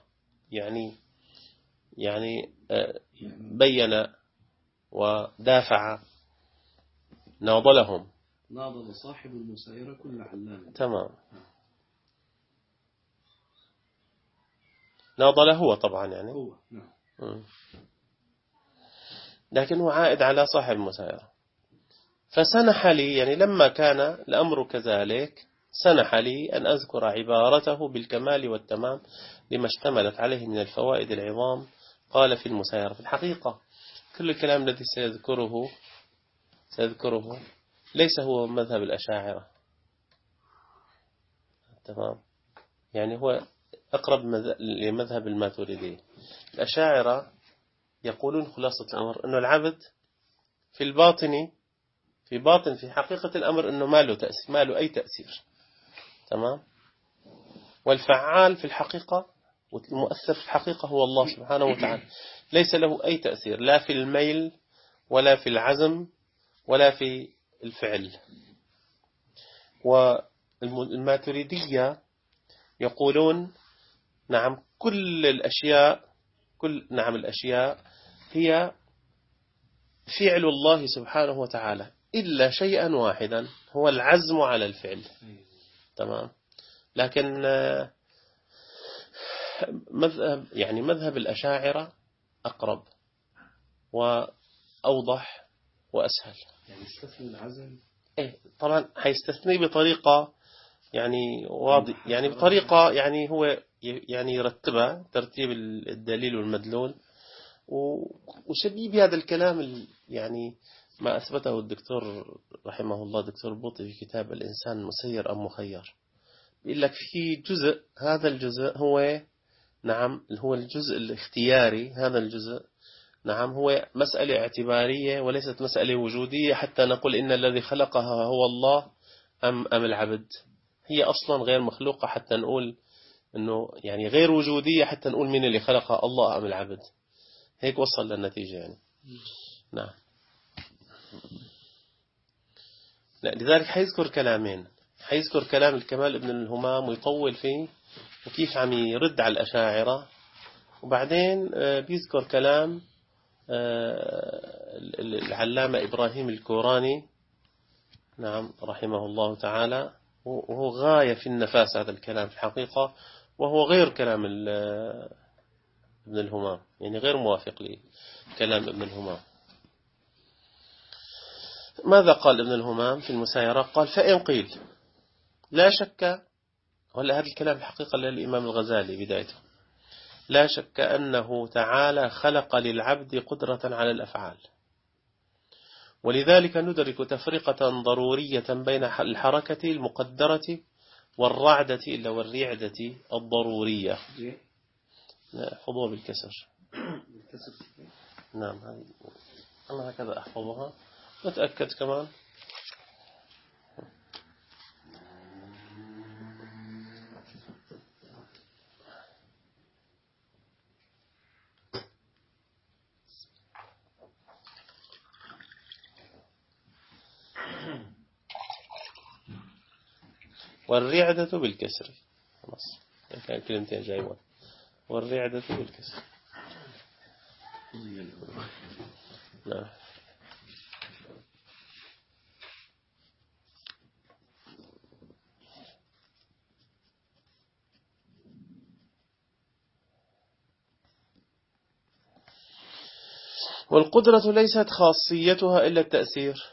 يعني بين ودافع، ناضلهم. ناضل صاحب المسايرة كل علامة. تمام. ناضل هو طبعا، يعني هو. نعم. لكن هو عائد على صاحب المسايرة. فسنح لي، يعني لما كان الأمر كذلك سنح لي أن أذكر عبارته بالكمال والتمام لما اشتملت عليه من الفوائد العظام. قال في المسايرة: في الحقيقة كل الكلام الذي سيذكره ليس هو مذهب الأشاعرة. تمام. يعني هو أقرب لمذهب الماتريدي. الأشاعرة يقولون خلاصة الأمر أنه العبد في باطن في حقيقة الأمر أنه ما له أي تأثير. تمام. والفعال في الحقيقة والمؤثر في الحقيقة هو الله سبحانه وتعالى، ليس له أي تأثير لا في الميل ولا في العزم ولا في الفعل. والماتريدية يقولون نعم كل الأشياء الأشياء هي فعل الله سبحانه وتعالى إلا شيئا واحدا هو العزم على الفعل. تمام. لكن مذهب الأشاعرة أقرب وأوضح وأسهل. يعني يستثني العزم. طبعا حيستثني بطريقة يعني واضح، يعني بطريقة يعني هو يعني يرتبها ترتيب الدليل والمدلول، وشبيه بهذا الكلام يعني ما أثبته الدكتور رحمه الله دكتور بوطي في كتاب الإنسان مسير أم مخير. يقول لك في جزء، هذا الجزء هو نعم هو الجزء الاختياري، هذا الجزء نعم هو مسألة اعتبارية وليست مسألة وجودية حتى نقول إن الذي خلقها هو الله أم العبد. هي أصلا غير مخلوقة حتى نقول إنه يعني غير وجودية حتى نقول من اللي خلقها الله أم العبد. هيك وصل للنتيجة يعني. نعم. لذلك حيذكر كلامين، حيذكر كلام الكمال ابن الهمام ويطول فيه وكيف عم يرد على الأشاعرة، وبعدين بيذكر كلام العلامة إبراهيم الكوراني نعم رحمه الله تعالى، وهو غاية في النفاس هذا الكلام في الحقيقة، وهو غير كلام ابن الهمام، يعني غير موافق لكلام ابن الهمام. ماذا قال ابن الهمام في المسايرة؟ قال فإن قيل لا شك، ولا هذا الكلام الحقيقة للإمام الغزالي بدايته، لا شك أنه تعالى خلق للعبد قدرة على الأفعال، ولذلك ندرك تفرقة ضرورية بين الحركة المقدرة والرعدة إلا والرعدة الضرورية. احفظوها بالكسر. نعم أنا هكذا أحفظها وأتأكد كمان. والرعدة بالكسر، خلاص كان كلمتين جايبون. والرعدة بالكسر. نعم. والقدرة ليست خاصيتها إلا التأثير.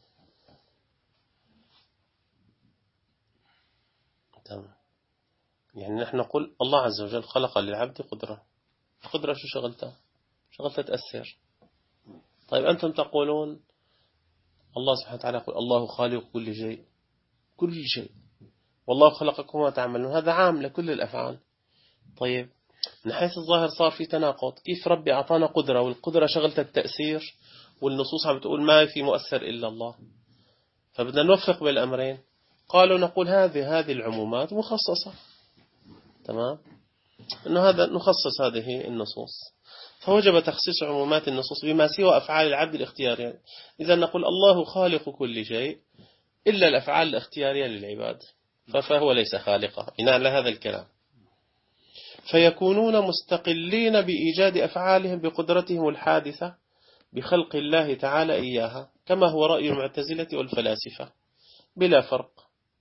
يعني نحن نقول الله عز وجل خلق للعبد قدرة، القدرة شو شغلتها؟ شغلتها تأثير. طيب أنتم تقولون الله سبحانه وتعالى يقول الله خالق كل شيء، كل شيء، والله خلقكم وما تعملون، هذا عام لكل الأفعال. طيب من حيث الظاهر صار في تناقض، كيف ربي أعطانا قدرة والقدرة شغلتها التأثير والنصوص عم بتقول ما في مؤثر إلا الله؟ فبدنا نوفق بين الأمرين. قالوا نقول هذه العمومات مخصصة، تمام، إنه هذا نخصص هذه النصوص، فوجب تخصيص عمومات النصوص بما سوى أفعال العبد الاختيارية. إذا نقول الله خالق كل شيء إلا الأفعال الاختيارية للعباد، فهو ليس خالقا بناء على هذا الكلام، فيكونون مستقلين بإيجاد أفعالهم بقدرتهم الحادثة بخلق الله تعالى إياها، كما هو رأي المعتزلة والفلاسفة بلا فرق.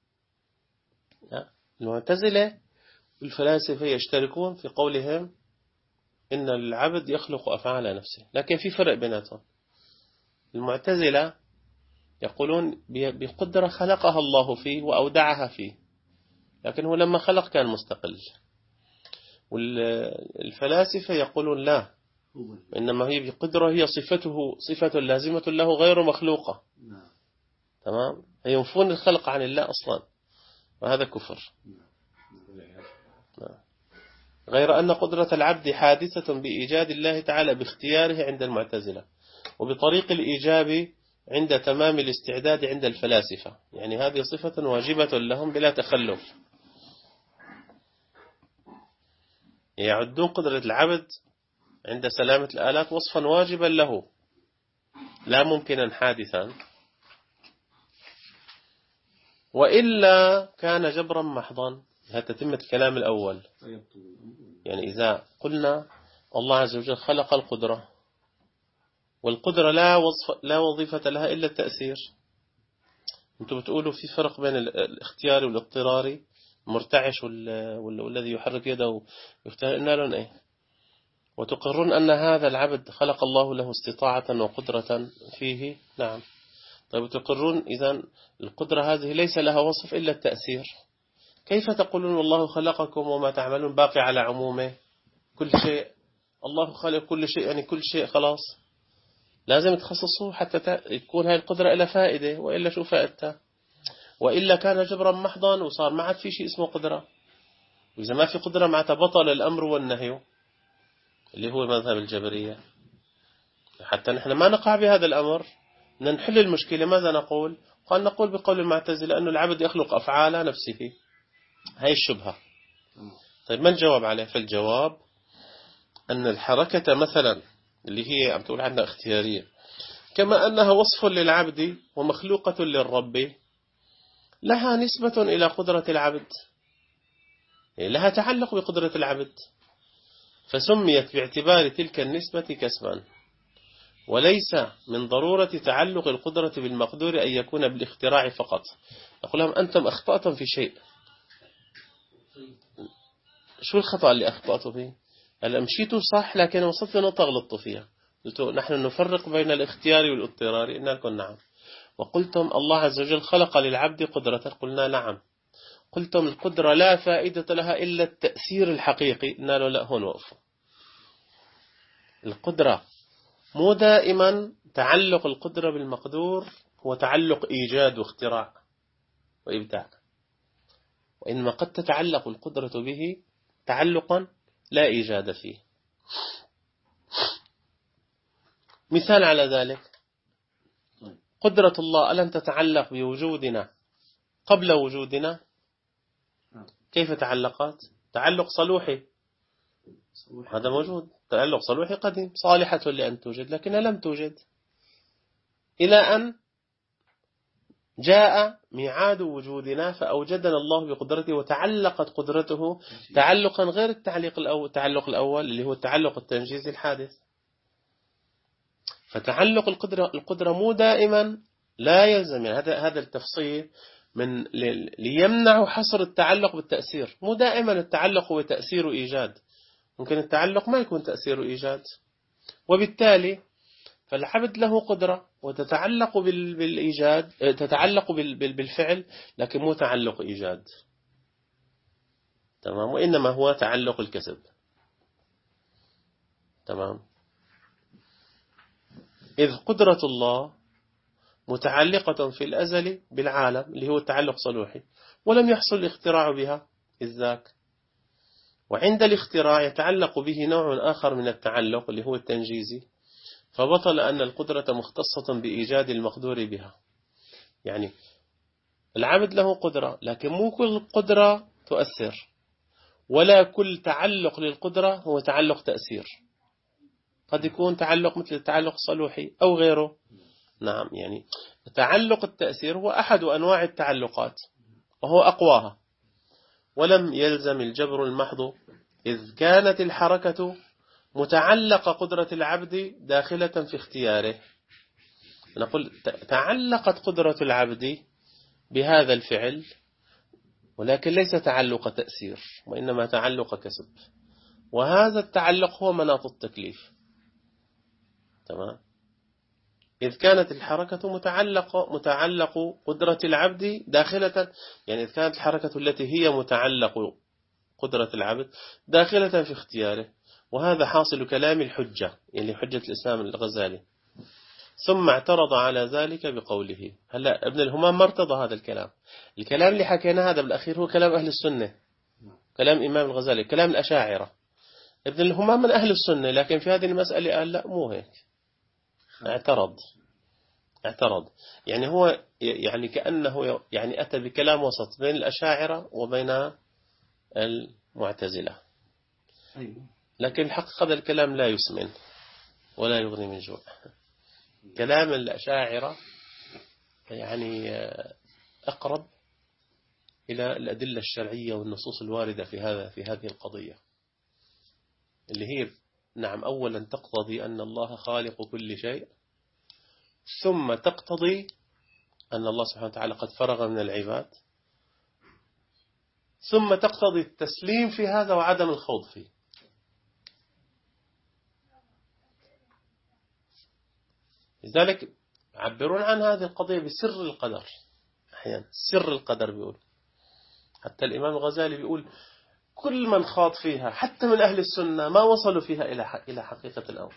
المعتزلة والفلاسفة يشتركون في قولهم إن العبد يخلق أفعال نفسه، لكن في فرق بيناتهم. المعتزلة يقولون بقدرة خلقها الله فيه وأودعها فيه، لكن هو لما خلق كان مستقل. والفلاسفة يقولون لا، إنما هي بقدرة، هي صفة لازمة له غير مخلوقة. تمام، ينفون الخلق عن الله أصلا، وهذا كفر. غير أن قدرة العبد حادثة بإيجاد الله تعالى باختياره عند المعتزلة، وبطريق الإيجاب عند تمام الاستعداد عند الفلاسفة، يعني هذه صفة واجبة لهم بلا تخلف. يعدون قدرة العبد عند سلامة الآلات وصفا واجبا له لا ممكنا حادثا، وإلا كان جبرا محضا. هذا تتمة الكلام الأول. يعني إذا قلنا الله عز وجل خلق القدرة، والقدرة لا وظيفة لها إلا التأثير. أنتم بتقولوا في فرق بين الاختياري والاضطراري، مرتعش والذي يحرك يده يختار، إن لهم إيه؟ وتقرون أن هذا العبد خلق الله له استطاعة وقدرة فيه. نعم. طيب تقرون إذن القدرة هذه ليس لها وصف إلا التأثير. كيف تقولون والله خلقكم وما تعملون باقي على عمومه؟ كل شيء الله خلق كل شيء، يعني كل شيء خلاص لازم تخصصوه حتى يكون هاي القدرة إلى فائدة، وإلا شو فائدتها؟ وإلا كان جبرا محضا وصار ما عاد في شيء اسمه قدرة. وإذا ما في قدرة معناتها بطل الأمر والنهي اللي هو مذهب الجبرية. حتى نحن ما نقع بهذا الأمر، نحل المشكلة ماذا نقول؟ قال نقول بقول المعتزلة أنه العبد يخلق أفعال نفسه. هاي الشبهة. طيب ما الجواب عليه؟ فالجواب أن الحركة مثلا اللي هي عم تقول عندنا اختيارية، كما أنها وصف للعبد ومخلوقة للرب، لها نسبة إلى قدرة العبد، لها تعلق بقدرة العبد، فسميت باعتبار تلك النسبة كسبا. وليس من ضرورة تعلق القدرة بالمقدور أن يكون بالاختراع فقط. أقول لهم أنتم أخطأتم في شيء. شو الخطأ اللي أخطأتوا فيه؟ هلا مشيتوا صح، لكن وصلت لنقطة غلطتوا فيها. قلتوا نحن نفرق بين الاختياري والاضطراري، قلنا لكم نعم. وقلتم الله عز وجل خلق للعبد قدرة، قلنا نعم. قلتم القدرة لا فائدة لها إلا التأثير الحقيقي، قلنا له لا، هون وقفوا. القدرة مو دائما تعلق القدرة بالمقدور هو تعلق إيجاد واختراع وإبداع، وإنما قد تتعلق القدرة به تعلقا لا إيجاد فيه. مثال على ذلك قدرة الله ألم تتعلق بوجودنا قبل وجودنا؟ كيف تعلقات؟ تعلق صلوحي، هذا موجود. تعلق صلوحي قديم، صالحة لأن توجد لكنها لم توجد، إلى أن جاء ميعاد وجودنا فأوجدنا الله بقدرته، وتعلقت قدرته تعلقا غير التعلق الأول اللي هو التعلق التنجيزي الحادث. فتعلق القدرة مو دائما لا يلزم، يعني هذا التفصيل من ليمنع حصر التعلق بالتأثير. مو دائما التعلق هو تأثير إيجاد، ممكن التعلق ما يكون تأثير إيجاد. وبالتالي فالعبد له قدرة وتتعلق بالإيجاد، تتعلق بالفعل، لكن مو تعلق إيجاد. تمام. وإنما هو تعلق الكسب. تمام. إذ قدرة الله متعلقة في الأزل بالعالم اللي هو التعلق صلوحي، ولم يحصل الاختراع بها إذ ذاك. وعند الاختراع يتعلق به نوع آخر من التعلق اللي هو التنجيزي، فبطل أن القدرة مختصة بإيجاد المقدور بها. يعني العبد له قدرة، لكن مو كل قدرة تؤثر، ولا كل تعلق للقدرة هو تعلق تأثير. قد يكون تعلق مثل التعلق الصلوحي أو غيره. نعم. يعني تعلق التأثير هو أحد أنواع التعلقات وهو أقواها، ولم يلزم الجبر المحض، إذ كانت الحركة متعلق قدرة العبد داخلة في اختياره. نقول تعلقت قدرة العبد بهذا الفعل، ولكن ليس تعلق تأثير، وإنما تعلق كسب، وهذا التعلق هو مناط التكليف. تمام. إذ كانت الحركة متعلق قدرة العبد داخلة، يعني إذ كانت الحركة التي هي متعلق قدرة العبد داخلة في اختياره، وهذا حاصل كلام الحجة، يعني حجة الإسلام الغزالي. ثم اعترض على ذلك بقوله. هلا ابن الهمام ما ارتضى هذا الكلام. الكلام اللي حكيناه هذا بالأخير هو كلام أهل السنة، كلام إمام الغزالي، كلام الأشاعرة. ابن الهمام من أهل السنة، لكن في هذه المسألة قال لا، مو هيك. اعترض. يعني هو يعني كأنه يعني أتى بكلام وسط بين الأشاعرة وبين المعتزلة. لكن الحقيقة هذا الكلام لا يسمن ولا يغني من جوع. كلام الأشاعرة يعني أقرب إلى الأدلة الشرعية والنصوص الواردة في هذه القضية، اللي هي نعم أولا تقتضي أن الله خالق كل شيء، ثم تقتضي أن الله سبحانه وتعالى قد فرغ من العباد، ثم تقتضي التسليم في هذا وعدم الخوض فيه. لذلك يعبرون عن هذه القضية بسر القدر. أحيانا سر القدر بيقول، حتى الإمام الغزالي بيقول كل من خاض فيها حتى من أهل السنة ما وصلوا فيها إلى حقيقة الأمر.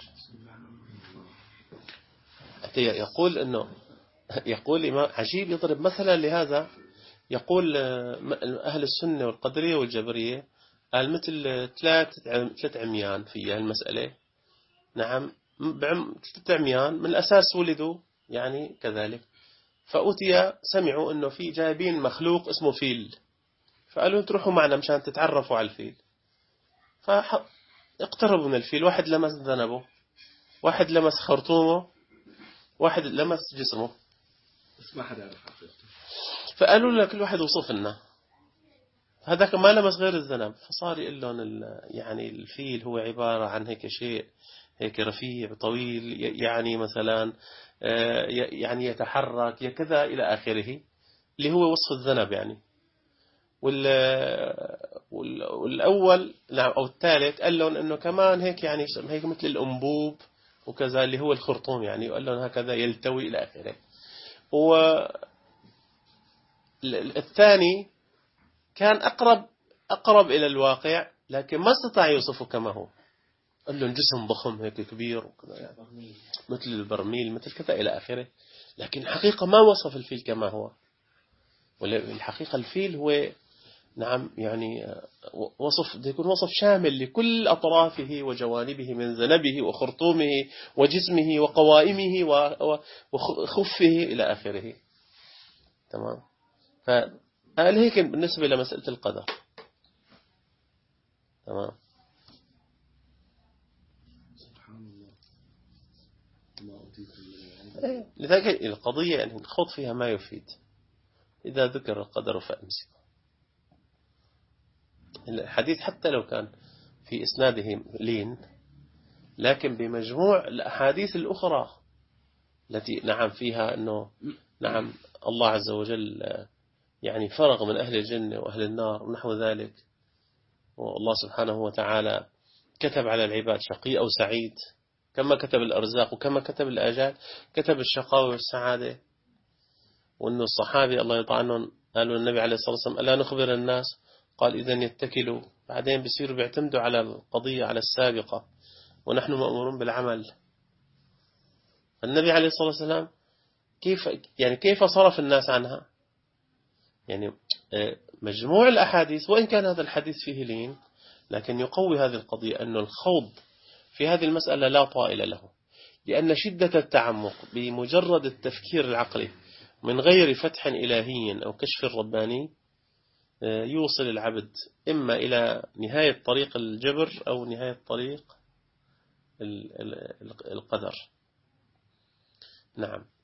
يقول إنه إمام عجيب يضرب مثلا لهذا، يقول أهل السنة والقدرية والجبرية قال مثل ثلاث عميان في المسألة. نعم 3 عميان من الأساس ولدوا يعني كذلك، فأتي سمعوا أنه في جايبين مخلوق اسمه فيل، فقالوا تروحوا معنا مشان تتعرفوا على الفيل. فاقتربوا من الفيل، واحد لمس ذنبه، واحد لمس خرطومه، واحد لمس جسمه، بس ما حدا يعرف حقيقته. فقالوا لنا كل واحد وصف لنا. هذاك ما لمس غير الذنب، فصار يقول لهم يعني الفيل هو عبارة عن هيك شيء هيك رفيع طويل، يعني مثلا يعني يتحرك كذا إلى آخره، اللي هو وصف الذنب يعني. والأول أو الثالث قال لهم إنه كمان هيك يعني هيك مثل الأنبوب وكذا اللي هو الخرطوم يعني، وقال لهم هكذا يلتوي إلى آخره. والثاني كان أقرب إلى الواقع، لكن ما استطاع يوصفه كما هو. قال له جسم ضخم هيك كبير وكذا يعني مثل البرميل مثل كذا إلى آخره، لكن الحقيقة ما وصف الفيل كما هو. والحقيقة الفيل هو نعم يعني وصف يكون وصف شامل لكل أطرافه وجوانبه من ذنبه وخرطومه وجسمه وقوائمه وخفه إلى آخره. تمام. فقال هيك بالنسبة لمسألة القدر. تمام. لذلك القضية يعني الخوض فيها ما يفيد. إذا ذكر القدر فأمسك. الحديث حتى لو كان في إسناده لين، لكن بمجموع الأحاديث الأخرى التي نعم فيها أنه نعم الله عز وجل يعني فرغ من أهل الجنة وأهل النار ونحو ذلك، والله سبحانه وتعالى كتب على العباد شقي أو سعيد، كما كتب الأرزاق وكما كتب الآجال كتب الشقاوة والسعادة. وأنه الصحابي الله يرضى عنهم قالوا النبي عليه الصلاة والسلام ألا نخبر الناس؟ قال إذن يتكلوا، بعدين بيصيروا بيعتمدوا على القضية على السابقة ونحن مأمورون بالعمل. النبي عليه الصلاة والسلام كيف صرف الناس عنها؟ يعني مجموع الأحاديث وإن كان هذا الحديث فيه لين، لكن يقوي هذه القضية أن الخوض في هذه المسألة لا طائل له، لأن شدة التعمق بمجرد التفكير العقلي من غير فتح إلهي أو كشف رباني يوصل العبد إما إلى نهاية طريق الجبر أو نهاية طريق القدر. نعم.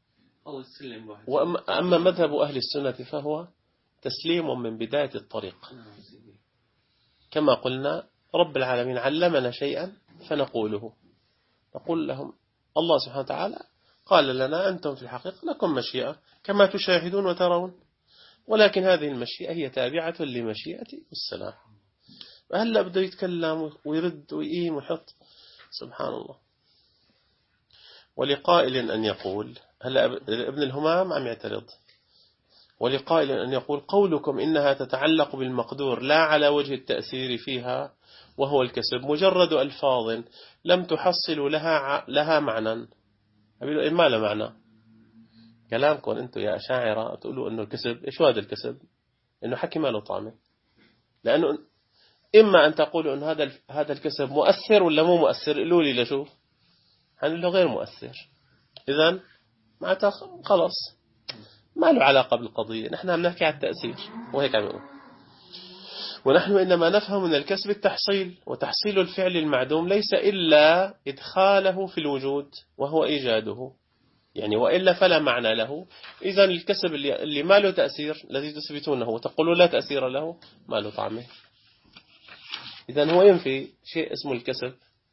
وأما مذهب أهل السنة فهو تسليم من بداية الطريق، كما قلنا رب العالمين علمنا شيئا فنقول لهم الله سبحانه وتعالى قال لنا أنتم في الحقيقة لكم مشيئة كما تشاهدون وترون، ولكن هذه المشيئة هي تابعة لمشيئتي والسلام. فهلا بده يتكلم ويرد ويقيم ويحط، سبحان الله. ولقائل أن يقول، هلا ابن الهمام عم يعترض، ولقائل أن يقول قولكم إنها تتعلق بالمقدور لا على وجه التأثير فيها وهو الكسب مجرد ألفاظ لم تحصلوا لها معنى. أقول ما له معنى كلامكم أنتم يا أشاعرة، تقولوا إنه الكسب، إيش هذا الكسب؟ إنه حكي ما له طعمه. لأنه إما أن تقولوا إن هذا الكسب مؤثر ولا مو مؤثر، قولوا لي لشوف، هنقول له غير مؤثر، إذن معناتها خلاص ما له علاقة بالقضية، نحن عم نحكي على التأثير. وهيك عم يقول. ونحن إنما نفهم من الكسب التحصيل، وتحصيل الفعل المعدوم ليس إلا إدخاله في الوجود وهو إيجاده، يعني وإلا فلا معنى له. إذا الكسب اللي ما له تأثير الذي تثبتونه وتقولون لا تأثير له ما له طعمه، إذا هو ينفي شيء اسمه الكسب.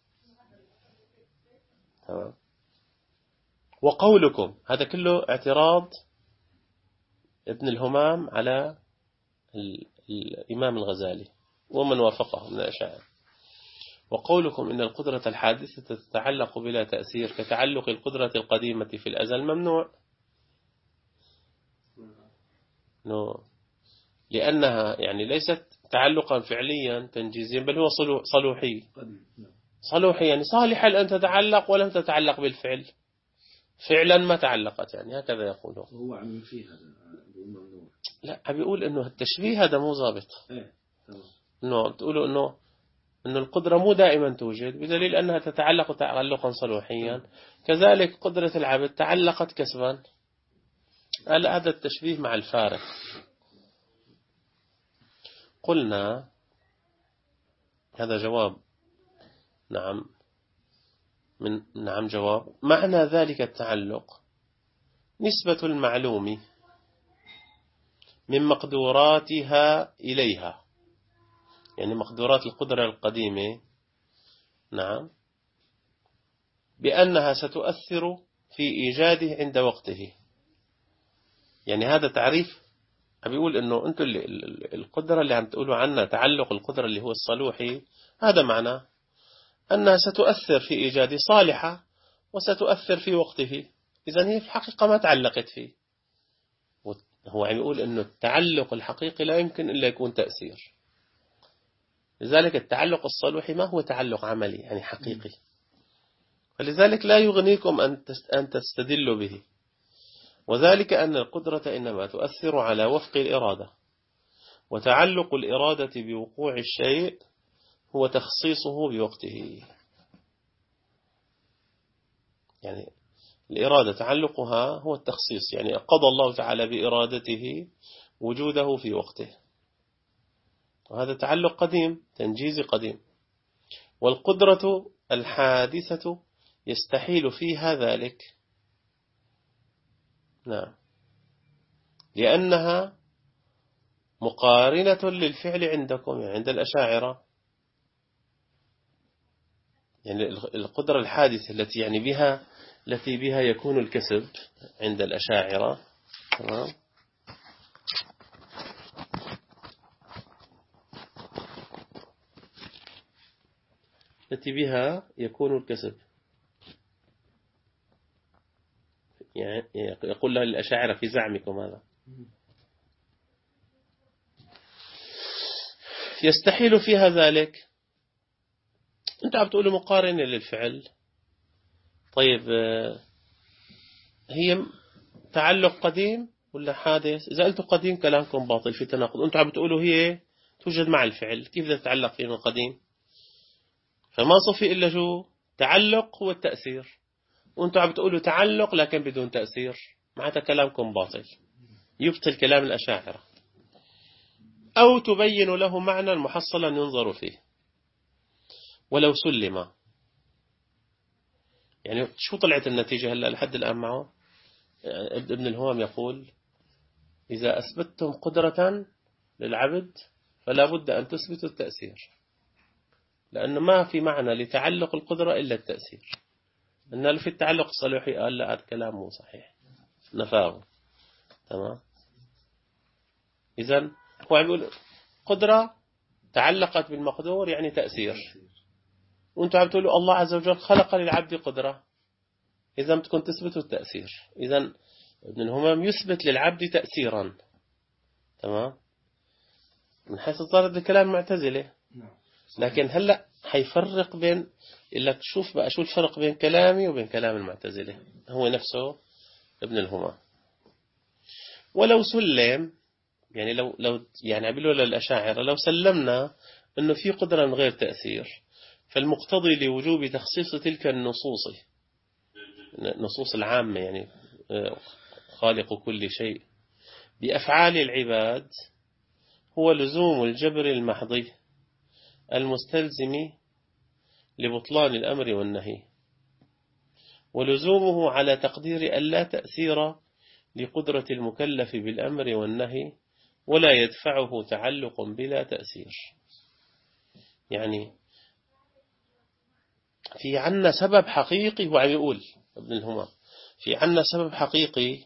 تمام. وقولكم هذا كله اعتراض ابن الهمام على الإمام الغزالي ومن وافقه من الأشاعرة. وقولكم إن القدرة الحادثة تتعلق بلا تأثير كتعلق القدرة القديمة في الأزل ممنوع. لأنها يعني ليست تعلقا فعليا تنجيزيا، بل هو صلوحي. صلوحي يعني صالحا أن تتعلق ولم تتعلق بالفعل، فعلا ما تعلقت، يعني هكذا يقولون. هو عم فيه هذا ممنوع. لا، بيقول إنه التشبيه هذا مو ضابط. إنه بتقولوا إنه القدرة مو دائما توجد، بدليل أنها تتعلق تعلقا صلوحيا. كذلك قدرة العبد تعلقت كسبا. هذا التشبيه مع الفارق. قلنا هذا جواب. نعم جواب. معنى ذلك التعلق نسبة المعلوم من مقدوراتها إليها، يعني مقدورات القدرة القديمة، نعم، بأنها ستؤثر في إيجاده عند وقته. يعني هذا تعريف بيقول إنه أنتم القدرة اللي عم تقولوا عنها تعلق القدرة اللي هو الصلوحي، هذا معناه أنها ستؤثر في إيجاده صالحة وستؤثر في وقته. إذن هي في الحقيقة ما تعلقت فيه. هو عم يقول إنه التعلق الحقيقي لا يمكن إلا يكون تأثير. لذلك التعلق الصلوحي ما هو تعلق عملي يعني حقيقي، فلذلك لا يغنيكم أن تستدلوا به. وذلك أن القدرة إنما تؤثر على وفق الإرادة، وتعلق الإرادة بوقوع الشيء هو تخصيصه بوقته. يعني الإرادة تعلقها هو التخصيص، يعني قضى الله تعالى بإرادته وجوده في وقته، وهذا تعلق قديم تنجيزي قديم. والقدرة الحادثة يستحيل فيها ذلك، نعم، لأنها مقارنة للفعل عندكم، يعني عند الأشاعرة. يعني القدرة الحادثة التي بها يكون الكسب عند الأشاعرة، تمام، التي بها يكون الكسب، يعني يقول لها الأشاعرة في زعمكم هذا يستحيل فيها ذلك. أنت عم تقولوا مقارنة للفعل، طيب هي تعلق قديم ولا حادث؟ إذا قلتوا قديم كلامكم باطل في تناقض. أنتم عم تقولوا هي توجد مع الفعل، كيف بدها تتعلق فيه من قديم؟ فما صفي إلا شو تعلق هو التأثير، وأنتم عم تقولوا تعلق لكن بدون تأثير. معناتها كلامكم باطل، يبطل كلام الأشاعرة. أو تبين له معنى محصلا ينظر فيه ولو سلم. يعني شو طلعت النتيجة هلأ لحد الآن معه؟ ابن الهوام يقول إذا أثبتتم قدرة للعبد فلا بد أن تثبتوا التأثير، لأنه ما في معنى لتعلق القدرة إلا التأثير. إن في التعلق الصلوحي قال لا، هذا كلامه صحيح، نفاه. تمام. إذن هو يقول قدرة تعلقت بالمقدور يعني تأثير، وانتم عم تقولوا الله عز وجل خلق للعبد قدرة، إذا بدكم تثبتوا التأثير. إذن ابن الهمام يثبت للعبد تأثيرا، تمام، من حيث صارت الكلام معتزلة. لكن هلأ حيفرق بين، لك شوف بقى شو الفرق بين كلامي وبين كلام المعتزلة، هو نفسه ابن الهمام. ولو سلم، يعني لو يعني عبلوا للأشاعرة لو سلمنا أنه في قدرة من غير تأثير، فالمقتضي لوجوب تخصيص تلك النصوص العامة، يعني خالق كل شيء، بأفعال العباد هو لزوم الجبر المحضي المستلزم لبطلان الأمر والنهي، ولزومه على تقدير أن لا تأثير لقدرة المكلف بالأمر والنهي، ولا يدفعه تعلق بلا تأثير. يعني في عنا سبب حقيقي، هو عم يقول ابن الهمام في عنا سبب حقيقي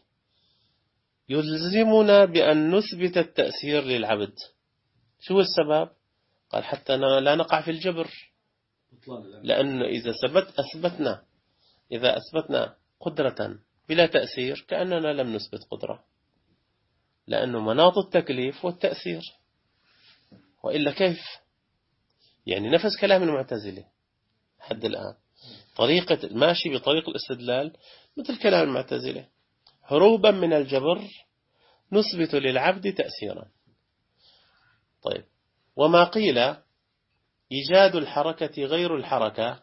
يلزمنا بأن نثبت التأثير للعبد. شو السبب؟ قال حتى لا نقع في الجبر، لأن إذا أثبتنا قدرة بلا تأثير كأننا لم نثبت قدرة، لأنه مناط التكليف والتأثير، وإلا كيف؟ يعني نفس كلام المعتزلة حد الآن، طريقة ماشي بطريق الاستدلال مثل كلام المعتزلة، هروبا من الجبر نثبت للعبد تأثيرا. طيب، وما قيل إيجاد الحركة غير الحركة،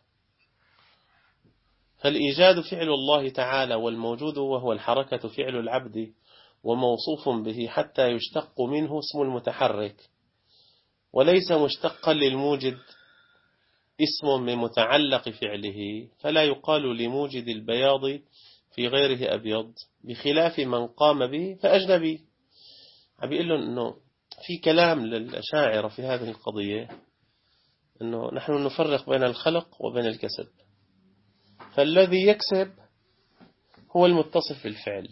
فالإيجاد فعل الله تعالى، والموجود وهو الحركة فعل العبد وموصوف به حتى يشتق منه اسم المتحرك، وليس مشتقا للموجد اسم من متعلق فعله، فلا يقال لموجد البياض في غيره أبيض، بخلاف من قام به فأجنبي. عم بيقول له أنه في كلام للأشاعرة في هذه القضية، أنه نحن نفرق بين الخلق وبين الكسب، فالذي يكسب هو المتصف بالفعل،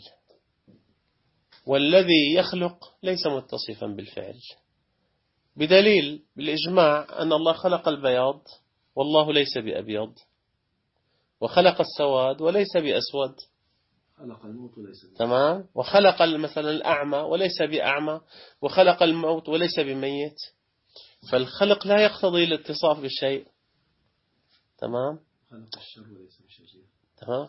والذي يخلق ليس متصفا بالفعل، بدليل بالإجماع أن الله خلق البياض والله ليس بأبيض، وخلق السواد وليس بأسود، خلق الموت وليس بموت. تمام، وخلق مثلا الأعمى وليس بأعمى، وخلق الموت وليس بميت، فالخلق لا يقتضي الاتصاف بالشيء، تمام، خلق الشر وليس بشرير، تمام،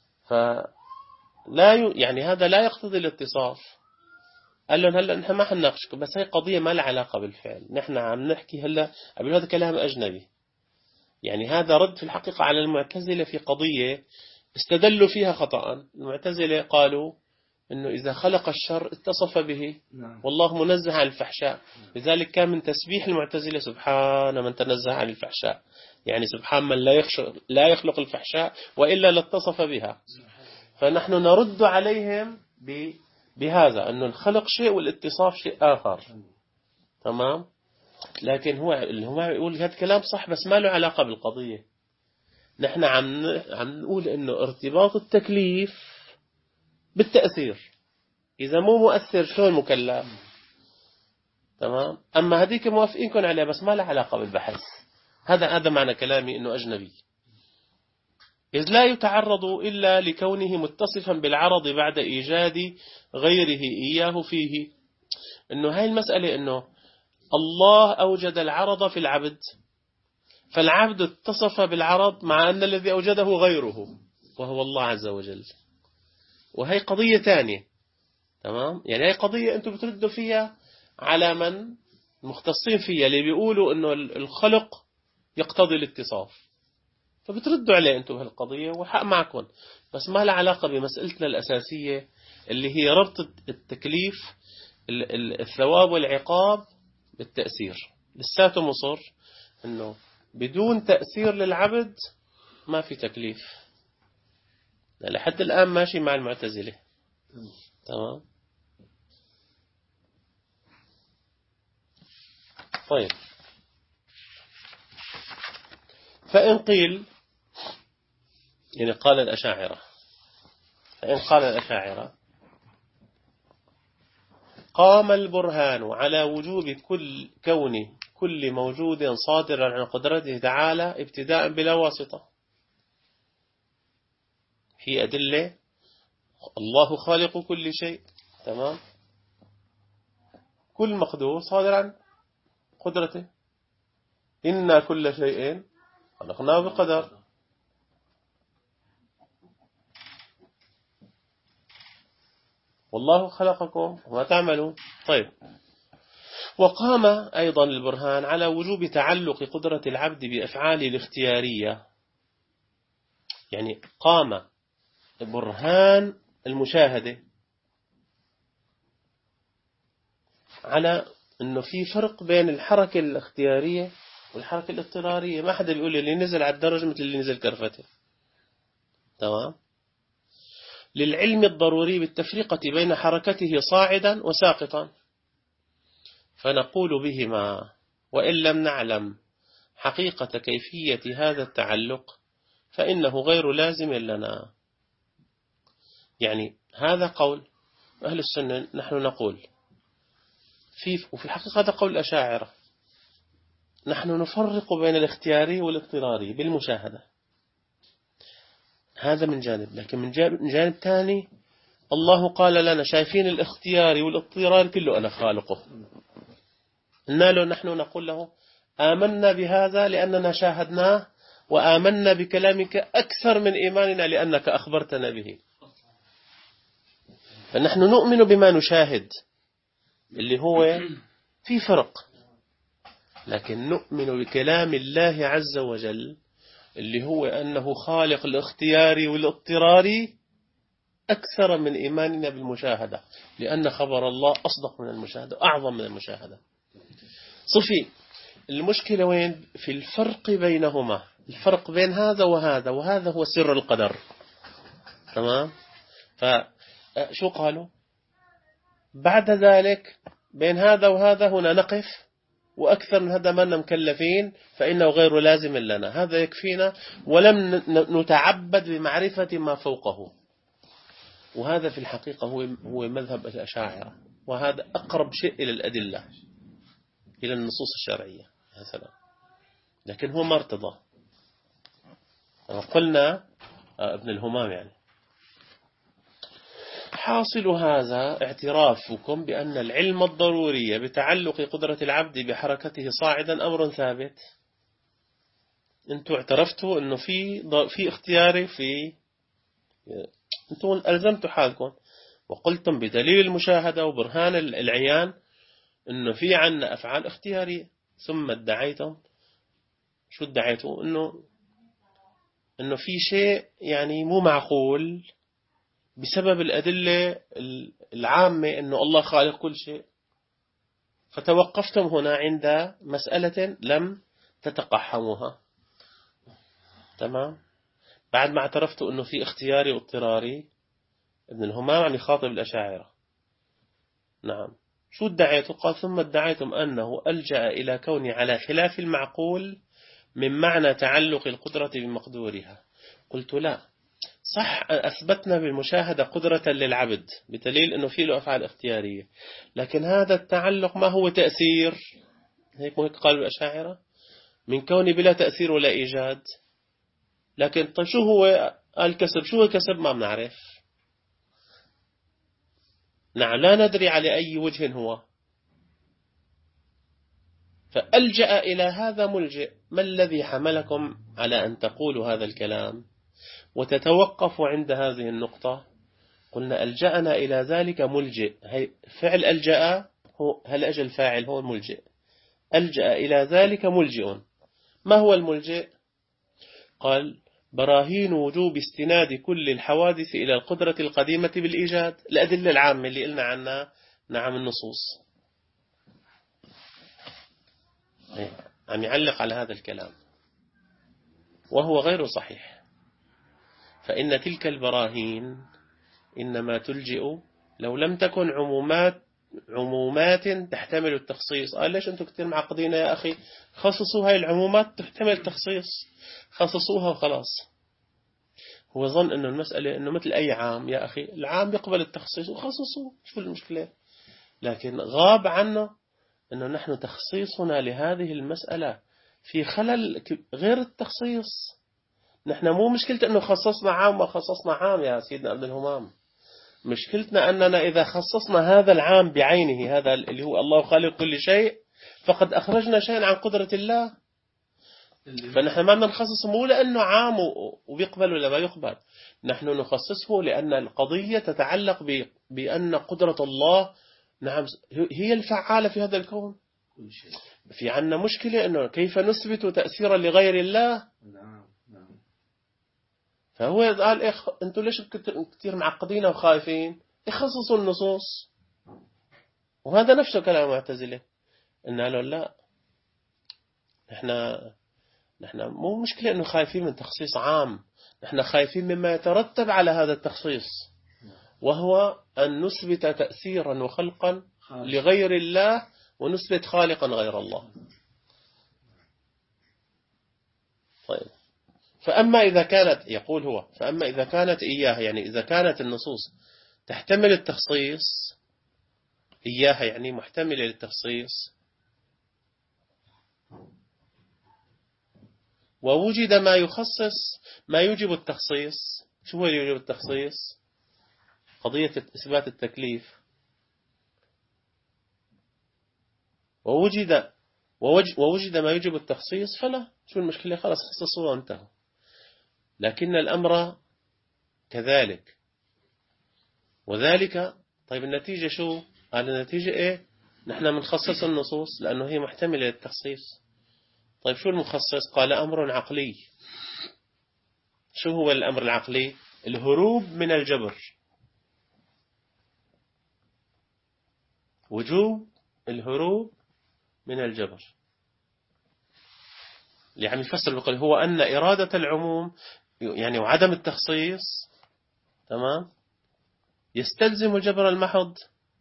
يعني هذا لا يقتضي الاتصاف. قال لهم هلا نحن ما حنناقشكم، بس هي قضية ما لها علاقة بالفعل، نحن عم نحكي هلا هذا كلام أجنبي. يعني هذا رد في الحقيقة على المعتزلة في قضية استدلوا فيها خطأ. المعتزلة قالوا إنه إذا خلق الشر اتصف به، والله منزه عن الفحشاء، لذلك كان من تسبيح المعتزلة سبحان من تنزه عن الفحشاء، يعني سبحان من لا يخلق الفحشاء وإلا لاتصف بها. فنحن نرد عليهم بهذا أنه الخلق شيء والاتصاف شيء آخر، تمام. لكن هو يقول هذا كلام صح بس ما له علاقة بالقضية. نحن عم نقول إنه ارتباط التكليف بالتأثير، إذا مو مؤثر شلون مكلف، تمام. أما هذيك موافقينكم عليها بس ما لها علاقة بالبحث. هذا معنى كلامي إنه أجنبي، إذ لا يتعرض إلا لكونه متصفا بالعرض بعد إيجاد غيره إياه فيه. إنه هاي المسألة إنه الله أوجد العرض في العبد، فالعبد اتصف بالعرض مع أن الذي أوجده غيره وهو الله عز وجل، وهي قضية ثانية، تمام. يعني هي قضية أنتم بتردوا فيها على من مختصين فيها، اللي بيقولوا إنه الخلق يقتضي الاتصاف، فبتردوا عليه أنتم بهالقضية وحق معكم، بس ما لها علاقة بمسألتنا الأساسية اللي هي ربط التكليف الثواب والعقاب بالتأثير. لساته مصر إنه بدون تأثير للعبد ما في تكليف، لحد الآن ماشي مع المعتزلة، تمام. طيب، فإن قيل يعني قال الأشاعرة، فإن قال الأشاعرة قام البرهان على وجوب كون كل موجود صادرا عن قدرته تعالى ابتداء بلا واسطة. في أدلة الله خالق كل شيء، تمام، كل مقدور صادر عن قدرته، إنا كل شيء خلقناه بقدر. والله خلقكم وما تعملون. طيب، وقام أيضا البرهان على وجوب تعلق قدرة العبد بأفعال الاختيارية. يعني قام برهان المشاهدة على إنه في فرق بين الحركة الاختيارية والحركة الاضطرارية. ما حدا بيقول اللي نزل على الدرج مثل اللي نزل كرفته. تمام. للعلم الضروري بالتفرقة بين حركته صاعدا وساقطا، فنقول بهما وإن لم نعلم حقيقة كيفية هذا التعلق فإنه غير لازم لنا. يعني هذا قول أهل السنة، نحن نقول وفي الحقيقة هذا قول الأشاعرة، نحن نفرق بين الاختياري والاضطراري بالمشاهدة. هذا من جانب، لكن من جانب ثاني الله قال لنا شايفين الاختياري والاضطراري كله أنا خالقه. قلنا له نحن نقول له آمنا بهذا لأننا شاهدناه، وآمنا بكلامك أكثر من إيماننا لأنك أخبرتنا به. فنحن نؤمن بما نشاهد اللي هو في فرق، لكن نؤمن بكلام الله عز وجل اللي هو أنه خالق الاختياري والاضطراري أكثر من إيماننا بالمشاهدة، لأن خبر الله أصدق من المشاهدة، أعظم من المشاهدة. صفي المشكلة وين؟ في الفرق بينهما، الفرق بين هذا وهذا، وهذا هو سر القدر. تمام. فشو قالوا بعد ذلك؟ بين هذا وهذا هنا نقف، وأكثر من هذا ما مكلفين، فإنه غير لازم لنا، هذا يكفينا، ولم نتعبد بمعرفة ما فوقه. وهذا في الحقيقة هو مذهب الأشاعرة، وهذا أقرب شيء إلى الأدلة، إلى النصوص الشرعية. يا سلام. لكن هو ما ارتضى. قلنا ابن الهمام يعني حاصل هذا اعترافكم بأن العلم الضروري بتعلق قدرة العبد بحركته صاعدا أمر ثابت. انتم اعترفتوا أنه في اختياري، انتم ألزمتوا حالكم وقلتم بدليل المشاهدة وبرهان العيان أنه في عنا أفعال اختيارية، ثم ادعيتم شو ادعيتوا؟ أنه في شيء يعني مو معقول بسبب الأدلة العامة أنه الله خالق كل شيء، فتوقفتم هنا عند مسألة لم تتقحموها. تمام. بعد ما اعترفتوا أنه في اختياري واضطراري، ابن الهمام عم يخاطب الأشاعرة. نعم. شو ادعيتوا؟ قال ثم ادعيتم أنه ألجأ إلى كون على خلاف المعقول من معنى تعلق القدرة بمقدورها. قلت لا، صح أثبتنا بالمشاهدة قدرة للعبد بدليل أنه فيه له أفعال اختيارية، لكن هذا التعلق ما هو تأثير، هيك قالوا الأشاعرة، من كون بلا تأثير ولا إيجاد. لكن طيب شو هو الكسب؟ شو هو الكسب؟ ما بنعرف. نعم، لا ندري على أي وجه هو. فألجأ إلى هذا ملجئ. ما الذي حملكم على أن تقولوا هذا الكلام وتتوقفوا عند هذه النقطة؟ قلنا ألجأنا إلى ذلك ملجئ. فعل ألجأ هو هل أجل الفاعل هو الملجئ. ألجأ إلى ذلك ملجئ. ما هو الملجئ؟ قال براهين وجوب استناد كل الحوادث إلى القدرة القديمة بالإيجاد، الأدلة العامة اللي قلنا عنها. نعم، النصوص. عم يعلق على هذا الكلام وهو غير صحيح، فإن تلك البراهين إنما تلجئ لو لم تكن عمومات تحتمل التخصيص. قال ليش أنتم كتير معقدين يا أخي؟ خصصوا هاي العمومات تحتمل التخصيص، خصصوها وخلاص. هو ظن أنه المسألة أنه مثل أي عام. يا أخي العام يقبل التخصيص وخصصوه، شو المشكلة؟ لكن غاب عنه أنه نحن تخصيصنا لهذه المسألة في خلل غير التخصيص. نحن مو مشكلة أنه خصصنا عام وخصصنا عام يا سيدنا ابن الهمام. مشكلتنا أننا إذا خصصنا هذا العام بعينه، هذا اللي هو الله خالق كل شيء، فقد أخرجنا شيئا عن قدرة الله. فنحن ما بدنا نخصصه مو لأنه عام وبيقبل ولا ما يقبل، نحن نخصصه لأن القضية تتعلق بأن قدرة الله نعم هي الفعالة في هذا الكون. في عنا مشكلة أنه كيف نثبت تأثيرا لغير الله. فهو قال أنتوا ليش كتير معقدين وخايفين؟ يخصصوا النصوص. وهذا نفسه كلام المعتزلة. قلنا له لا، نحن مو مشكلة أنه خايفين من تخصيص عام، نحن خايفين مما يترتب على هذا التخصيص، وهو أن نثبت تأثيرا وخلقا لغير الله ونثبت خالقا غير الله. طيب، فأما إذا كانت، يقول هو، فأما إذا كانت إياها، يعني إذا كانت النصوص تحتمل التخصيص، إياها يعني محتملة للتخصيص، ووجد ما يخصص ما يوجب التخصيص. شو هو اللي يوجب التخصيص؟ قضية إثبات التكليف. ووجد ما يوجب التخصيص، فلا، شو المشكلة؟ خلاص خصصوا وانتهوا. لكن الأمر كذلك، وذلك طيب النتيجة شو؟ قال النتيجة إيه؟ نحن منخصص النصوص لأنه هي محتملة للتخصيص. طيب شو المخصص؟ قال أمر عقلي. شو هو الأمر العقلي؟ الهروب من الجبر، وجوب الهروب من الجبر. اللي عم يفسر بيقول هو أن إرادة العموم يعني وعدم التخصيص، تمام، يستلزم الجبر المحض.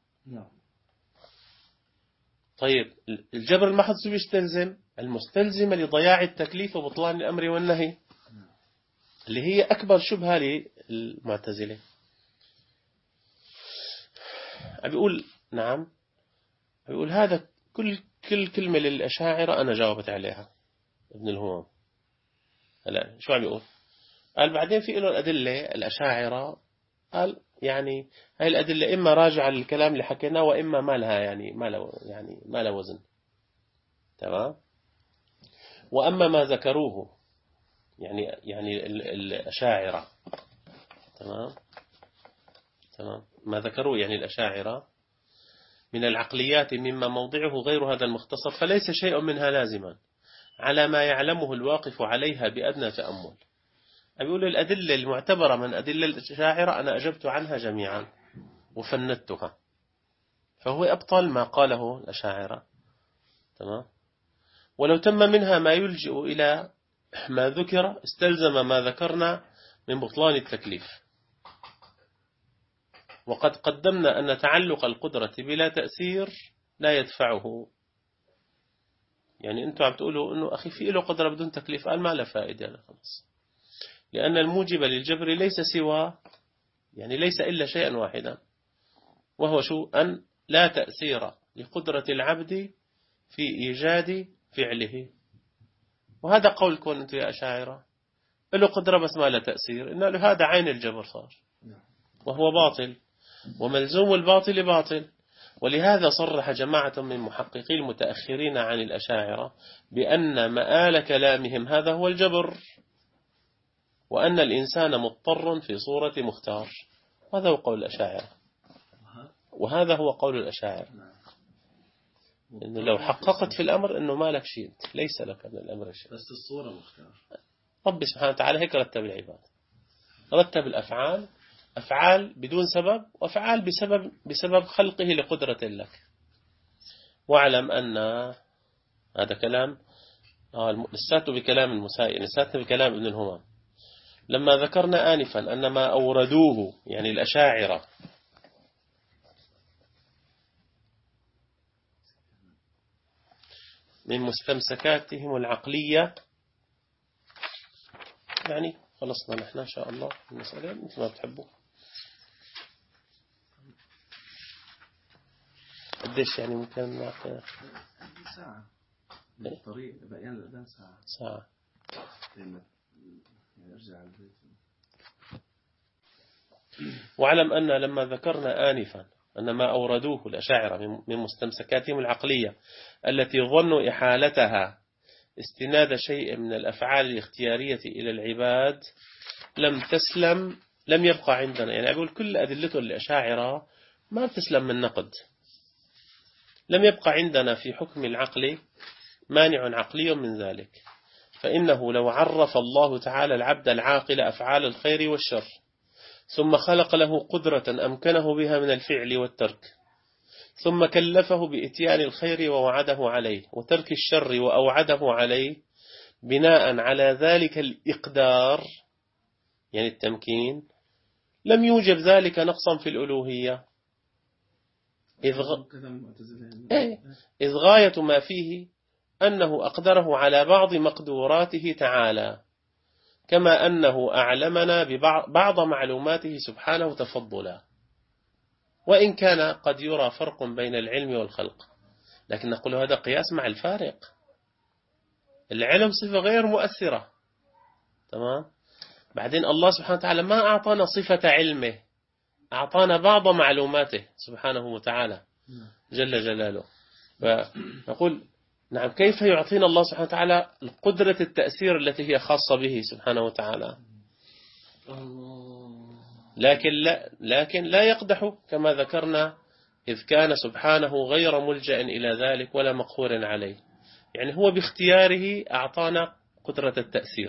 طيب الجبر المحض شو يستلزم؟ المستلزمة لضياع التكليف وبطلان الأمر والنهي، اللي هي أكبر شبهة للمعتزلة. بيقول نعم، بيقول هذا كل كلمة للأشاعرة أنا جاوبت عليها ابن الهمام. هلا شو عم يقول؟ قال بعدين في له الأدلة الأشاعرة، قال يعني هاي الأدلة إما راجعة للكلام اللي حكيناه وإما ما لها يعني ما لها وزن، تمام. وأما ما ذكروه يعني الأشاعرة، تمام ما ذكروه يعني الأشاعرة من العقليات مما موضعه غير هذا المختصر، فليس شيء منها لازما على ما يعلمه الواقف عليها بأدنى تأمل. أقول الأدلة المعتبرة من أدلة الأشاعرة أنا أجبت عنها جميعا وفندتها، فهو أبطل ما قاله الأشاعرة، تمام. ولو تم منها ما يلجئ إلى ما ذكر استلزم ما ذكرنا من بطلان التكليف. وقد قدمنا أن تعلق القدرة بلا تأثير لا يدفعه. يعني أنتم عم تقولوا أنه أخي في له قدرة بدون تكليف، قال ما له فائدة خلاص، لأن الموجب للجبر ليس إلا شيئا واحدا، وهو شو؟ أن لا تأثير لقدرة العبد في إيجاد فعله. وهذا قول كون أنتم يا أشاعرة له قدرة بس ما له تأثير، إن له هذا عين الجبر صار، وهو باطل، وملزوم الباطل باطل. ولهذا صرح جماعة من محققي المتأخرين عن الأشاعرة بأن مآل كلامهم هذا هو الجبر، وأن الإنسان مضطر في صورة مختار. هذا هو قول الأشاعرة، وهذا هو قول الأشاعرة، إنه لو حققت في الأمر إنه ما لك شيء، ليس لك من الأمر شيء، بس الصورة مختار. رب سبحانه وتعالى هيك رتب العباد، رتب الأفعال، أفعال بدون سبب، وأفعال بسبب خلقه لقدرة لك. واعلم أن هذا كلام لساته بكلام المسائل، لساته بكلام ابن الهمام. لما ذكرنا آنفا أن ما أوردوه يعني الأشاعرة من مستمسكاتهم العقلية، يعني خلصنا نحن إن شاء الله المسألة مثل ما بتحبوا. قديش يعني ممكن نعطي؟ ساعة من الطريق بقيان الأذان ساعة. يعني أرجع على البيت. واعلم أن لما ذكرنا آنفا أن ما أوردوه الأشاعرة من مستمسكاتهم العقلية التي ظنوا إحالتها استناد شيء من الأفعال الاختيارية إلى العباد لم يبقى عندنا، يعني أقول كل أدلته الأشاعرة ما بتسلم من نقد. لم يبقى عندنا في حكم العقل مانع عقلي من ذلك، فإنه لو عرف الله تعالى العبد العاقل أفعال الخير والشر ثم خلق له قدرة أمكنه بها من الفعل والترك، ثم كلفه بإتيان الخير ووعده عليه وترك الشر وأوعده عليه بناء على ذلك الإقدار يعني التمكين، لم يوجب ذلك نقصا في الألوهية، إذ غاية ما فيه أنه أقدره على بعض مقدوراته تعالى، كما أنه أعلمنا ببعض معلوماته سبحانه تفضلا، وإن كان قد يرى فرق بين العلم والخلق، لكن نقول هذا قياس مع الفارق. العلم صفة غير مؤثرة، تمام. بعدين الله سبحانه وتعالى ما أعطانا صفة علمه، أعطانا بعض معلوماته سبحانه وتعالى جل جلاله. فنقول نعم، كيف يعطينا الله سبحانه وتعالى قدرة التأثير التي هي خاصة به سبحانه وتعالى؟ لكن لا يقدح كما ذكرنا، إذ كان سبحانه غير ملجأ إلى ذلك ولا مقهور عليه، يعني هو باختياره أعطانا قدرة التأثير،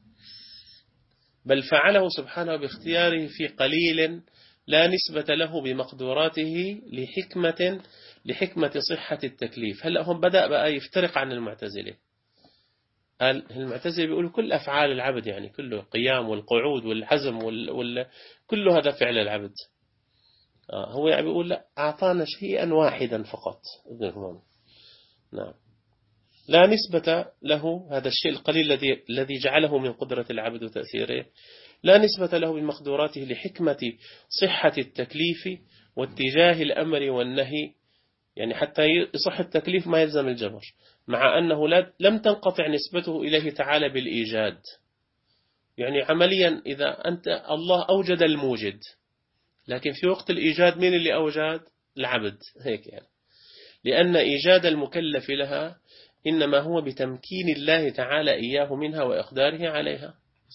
بل فعله سبحانه باختياره في قليل لا نسبة له بمقدوراته لحكمة صحة التكليف. هلأ هم بدأ بقى يفترق عن المعتزلة. المعتزلة بيقولوا كل أفعال العبد يعني كله قيام والقعود والحزم كل هذا فعل العبد. هو يعني بيقول لا، أعطانا شيئا واحدا فقط. نعم، لا نسبة له، هذا الشيء القليل الذي جعله من قدرة العبد وتأثيره، لا نسبة له بمقدوراته لحكمة صحة التكليف واتجاه الأمر والنهي، يعني حتى يصح التكليف ما يلزم الجبر، مع أنه لم تنقطع نسبته إليه تعالى بالإيجاد. يعني عمليا إذا الله أوجد الموجد، لكن في وقت الإيجاد مين اللي أوجد؟ العبد، هيك يعني، لأن إيجاد المكلف لها إنما هو بتمكين الله تعالى إياه منها وإقداره عليها.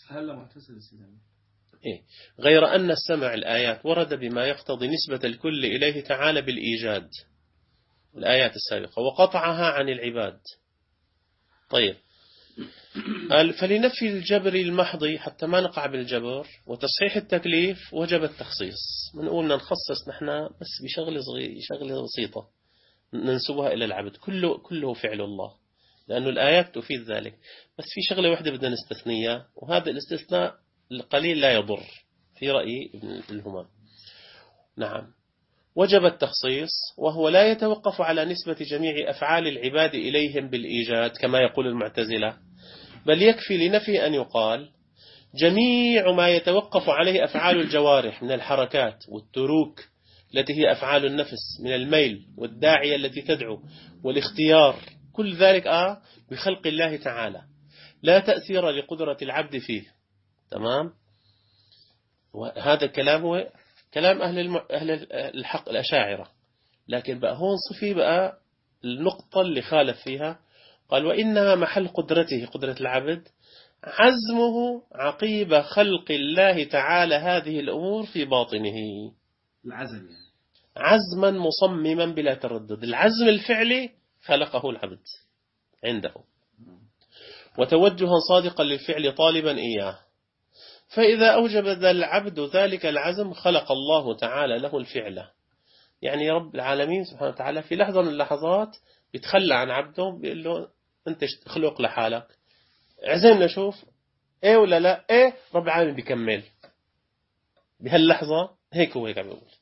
غير أن السمع الآيات ورد بما يقتضي نسبة الكل إليه تعالى بالإيجاد، الآيات السابقة، وقطعها عن العباد. طيب، فلنفي الجبر المحض حتى ما نقع بالجبر وتصحيح التكليف وجب التخصيص. بنقول نخصص نحن بس بشغلة بسيطة ننسبها إلى العبد، كله فعل الله، لأنه الآيات تفيد ذلك. بس في شغلة واحدة بدنا نستثنيها، وهذا الاستثناء القليل لا يضر في رأي ابن الهمام. نعم، وجب التخصيص، وهو لا يتوقف على نسبة جميع أفعال العباد إليهم بالإيجاد كما يقول المعتزلة، بل يكفي لنفي أن يقال جميع ما يتوقف عليه أفعال الجوارح من الحركات والتروك التي هي أفعال النفس، من الميل والداعية التي تدعو والاختيار، كل ذلك بخلق الله تعالى، لا تأثير لقدرة العبد فيه. تمام. وهذا الكلام هو كلام أهل الحق الأشاعرة. لكن بقى هون صفي بقى النقطة اللي خالف فيها، قال وإنما محل قدرته، قدرة العبد، عزمه عقيب خلق الله تعالى هذه الأمور في باطنه. العزم يعني عزما مصمما بلا تردد، العزم الفعلي خلقه العبد عنده، وتوجها صادقا للفعل طالبا إياه. فإذا أوجب ذا العبد ذلك العزم خلق الله تعالى له الفعل. يعني رب العالمين سبحانه وتعالى في لحظة من اللحظات بيتخلى عن عبده، بيقول له أنت خلق لحالك، عزمنا شوف إيه ولا لا إيه، رب العالمين بيكمل بهاللحظة، هيك هو هيك عم يقول.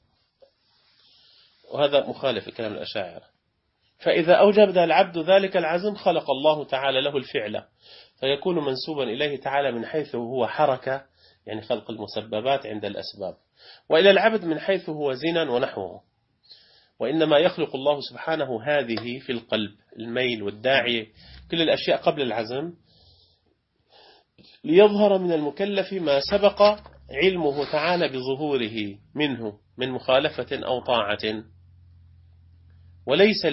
وهذا مخالف كلام الأشاعرة. فإذا أوجب ذا العبد ذلك العزم خلق الله تعالى له الفعل، فيكون منسوبا إليه تعالى من حيث هو حركة، يعني خلق المسببات عند الأسباب، وإلى العبد من حيث هو زنا ونحوه. وإنما يخلق الله سبحانه هذه في القلب، الميل والداعي، كل الأشياء قبل العزم، ليظهر من المكلف ما سبق علمه تعالى بظهوره منه من مخالفة أو طاعة. وليس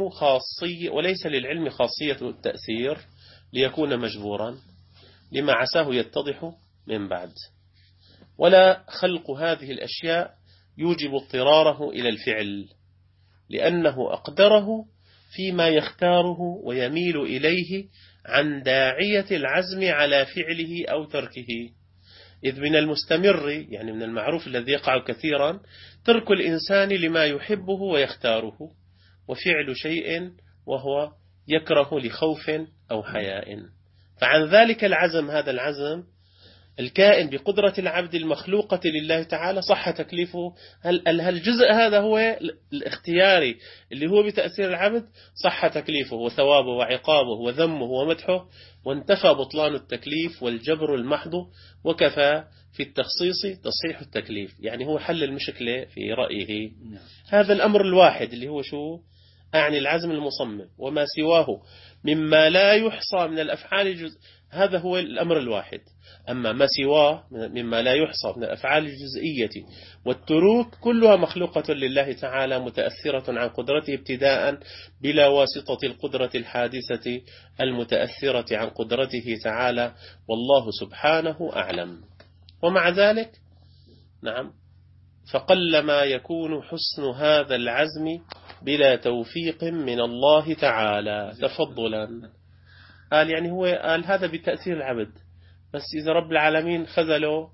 للعلم خاصية التأثير ليكون مجبورا لما عساه يتضح من بعد، ولا خلق هذه الأشياء يوجب اضطراره إلى الفعل، لأنه أقدره فيما يختاره ويميل إليه عن داعية العزم على فعله أو تركه. إذ من المستمر يعني من المعروف الذي يقع كثيرا ترك الإنسان لما يحبه ويختاره وفعل شيء وهو يكره لخوف أو حياء. فعن ذلك العزم، هذا العزم الكائن بقدرة العبد المخلوقة لله تعالى، صح تكليفه. هل الجزء هذا هو الاختياري اللي هو بتأثير العبد، صح تكليفه وثوابه وعقابه وذمه ومدحه، وانتفى بطلان التكليف والجبر المحض، وكفى في التخصيص تصحيح التكليف. يعني هو حل المشكلة في رأيه. هذا الأمر الواحد اللي هو شو؟ أعني العزم المصمم. وما سواه مما لا يحصى من الأفعال هذا هو الأمر الواحد. أما ما سواه مما لا يحصى من الأفعال الجزئية والتروك كلها مخلوقة لله تعالى، متأثرة عن قدرته ابتداء بلا واسطة القدرة الحادثة المتأثرة عن قدرته تعالى، والله سبحانه أعلم. ومع ذلك نعم، فقلما يكون حسن هذا العزم بلا توفيق من الله تعالى تفضلا. قال يعني هو قال هذا بتأثير العبد، بس إذا رب العالمين خذله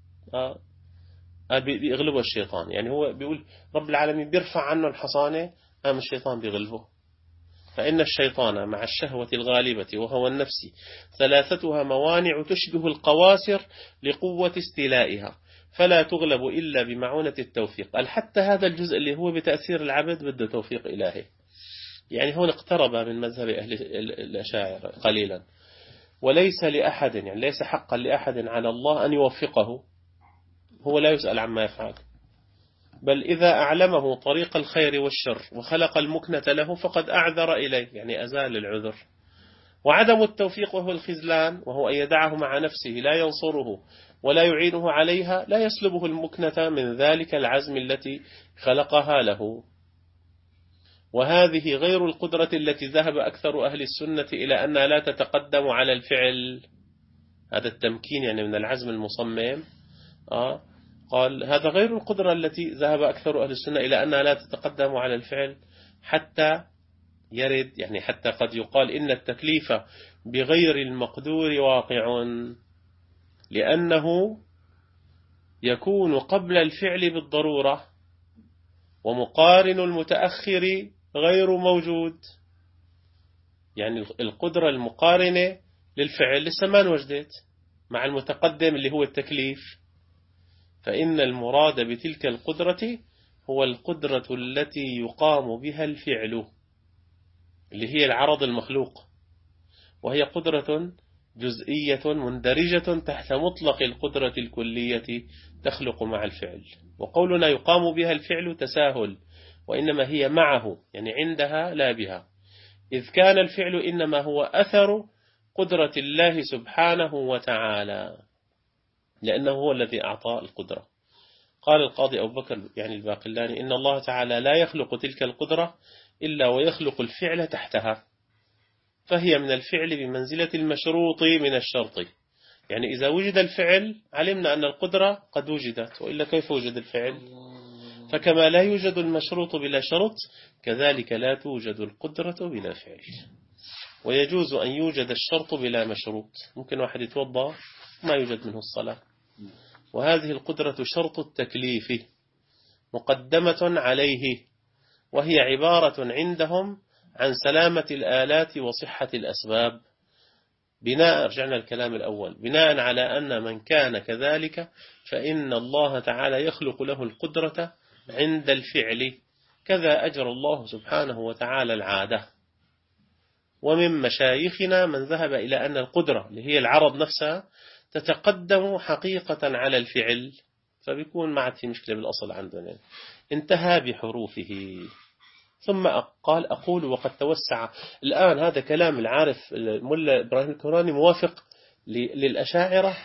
بيغلبه الشيطان. يعني هو بيقول رب العالمين بيرفع عنه الحصانة، قام الشيطان بيغلبه. فإن الشيطان مع الشهوة الغالبة وهو النفس ثلاثتها موانع تشبه القواسر لقوة استيلائها، فلا تغلب إلا بمعونة التوفيق. قال حتى هذا الجزء اللي هو بتأثير العبد بده توفيق إلهي. يعني هون اقترب من مذهب أهل الأشاعرة قليلا. وليس لأحد، يعني ليس حقا لأحد على الله أن يوفقه، هو لا يسأل عما يفعل، بل إذا أعلمه طريق الخير والشر وخلق المكنة له فقد أعذر إليه، يعني أزال العذر. وعدم التوفيق وهو الخذلان، وهو أن يدعه مع نفسه لا ينصره ولا يعينه عليها، لا يسلبه المكنة من ذلك العزم التي خلقها له. وهذه غير القدرة التي ذهب أكثر أهل السنة إلى أنها لا تتقدم على الفعل. هذا التمكين يعني من العزم المصمم. قال هذا غير القدرة التي ذهب أكثر أهل السنة إلى أنها لا تتقدم على الفعل، حتى يرد يعني حتى قد يقال إن التكليف بغير المقدور واقع، لأنه يكون قبل الفعل بالضرورة، ومقارن المتأخر غير موجود. يعني القدرة المقارنة للفعل لسه ما انوجدت مع المتقدم اللي هو التكليف. فإن المراد بتلك القدرة هو القدرة التي يقام بها الفعل، اللي هي العرض المخلوق، وهي قدرة جزئية مندرجة تحت مطلق القدرة الكلية تخلق مع الفعل. وقولنا يقام بها الفعل تساهل، وإنما هي معه يعني عندها لا بها، إذ كان الفعل إنما هو أثر قدرة الله سبحانه وتعالى، لأنه هو الذي أعطى القدرة. قال القاضي أبو بكر يعني الباقلاني إن الله تعالى لا يخلق تلك القدرة إلا ويخلق الفعل تحتها، فهي من الفعل بمنزلة المشروط من الشرط. يعني إذا وجد الفعل علمنا أن القدرة قد وجدت، وإلا كيف وجد الفعل؟ فكما لا يوجد المشروط بلا شرط، كذلك لا توجد القدرة بلا فعل. ويجوز أن يوجد الشرط بلا مشروط. ممكن واحد يتوضأ ما يوجد منه الصلاة، وهذه القدرة شرط التكليف مقدمة عليه، وهي عبارة عندهم عن سلامة الآلات وصحة الأسباب. رجعنا الكلام الأول، بناء على أن من كان كذلك فإن الله تعالى يخلق له القدرة عند الفعل، كذا أجرى الله سبحانه وتعالى العادة. ومن مشايخنا من ذهب إلى أن القدرة اللي هي العرض نفسها تتقدم حقيقة على الفعل، فبيكون ما عاد في مشكلة بالأصل عندنا، انتهى بحروفه. ثم قال أقول وقد توسع. الآن هذا كلام العارف الملا إبراهيم الكوراني موافق للأشاعرة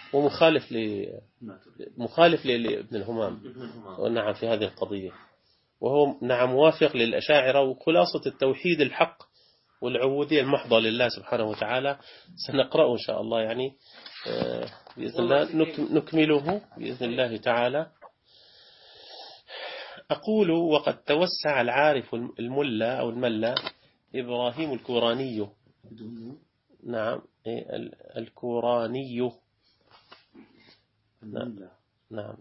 مخالف لابن الهمام. نعم في هذه القضية، وهو نعم موافق للأشاعرة. وخلاصة التوحيد الحق والعبودية المحضة لله سبحانه وتعالى سنقرأه إن شاء الله، يعني بإذن الله نكمله بإذن الله تعالى. أقول وقد توسع العارف الملا أو الملا إبراهيم الكوراني، نعم الكوراني نعم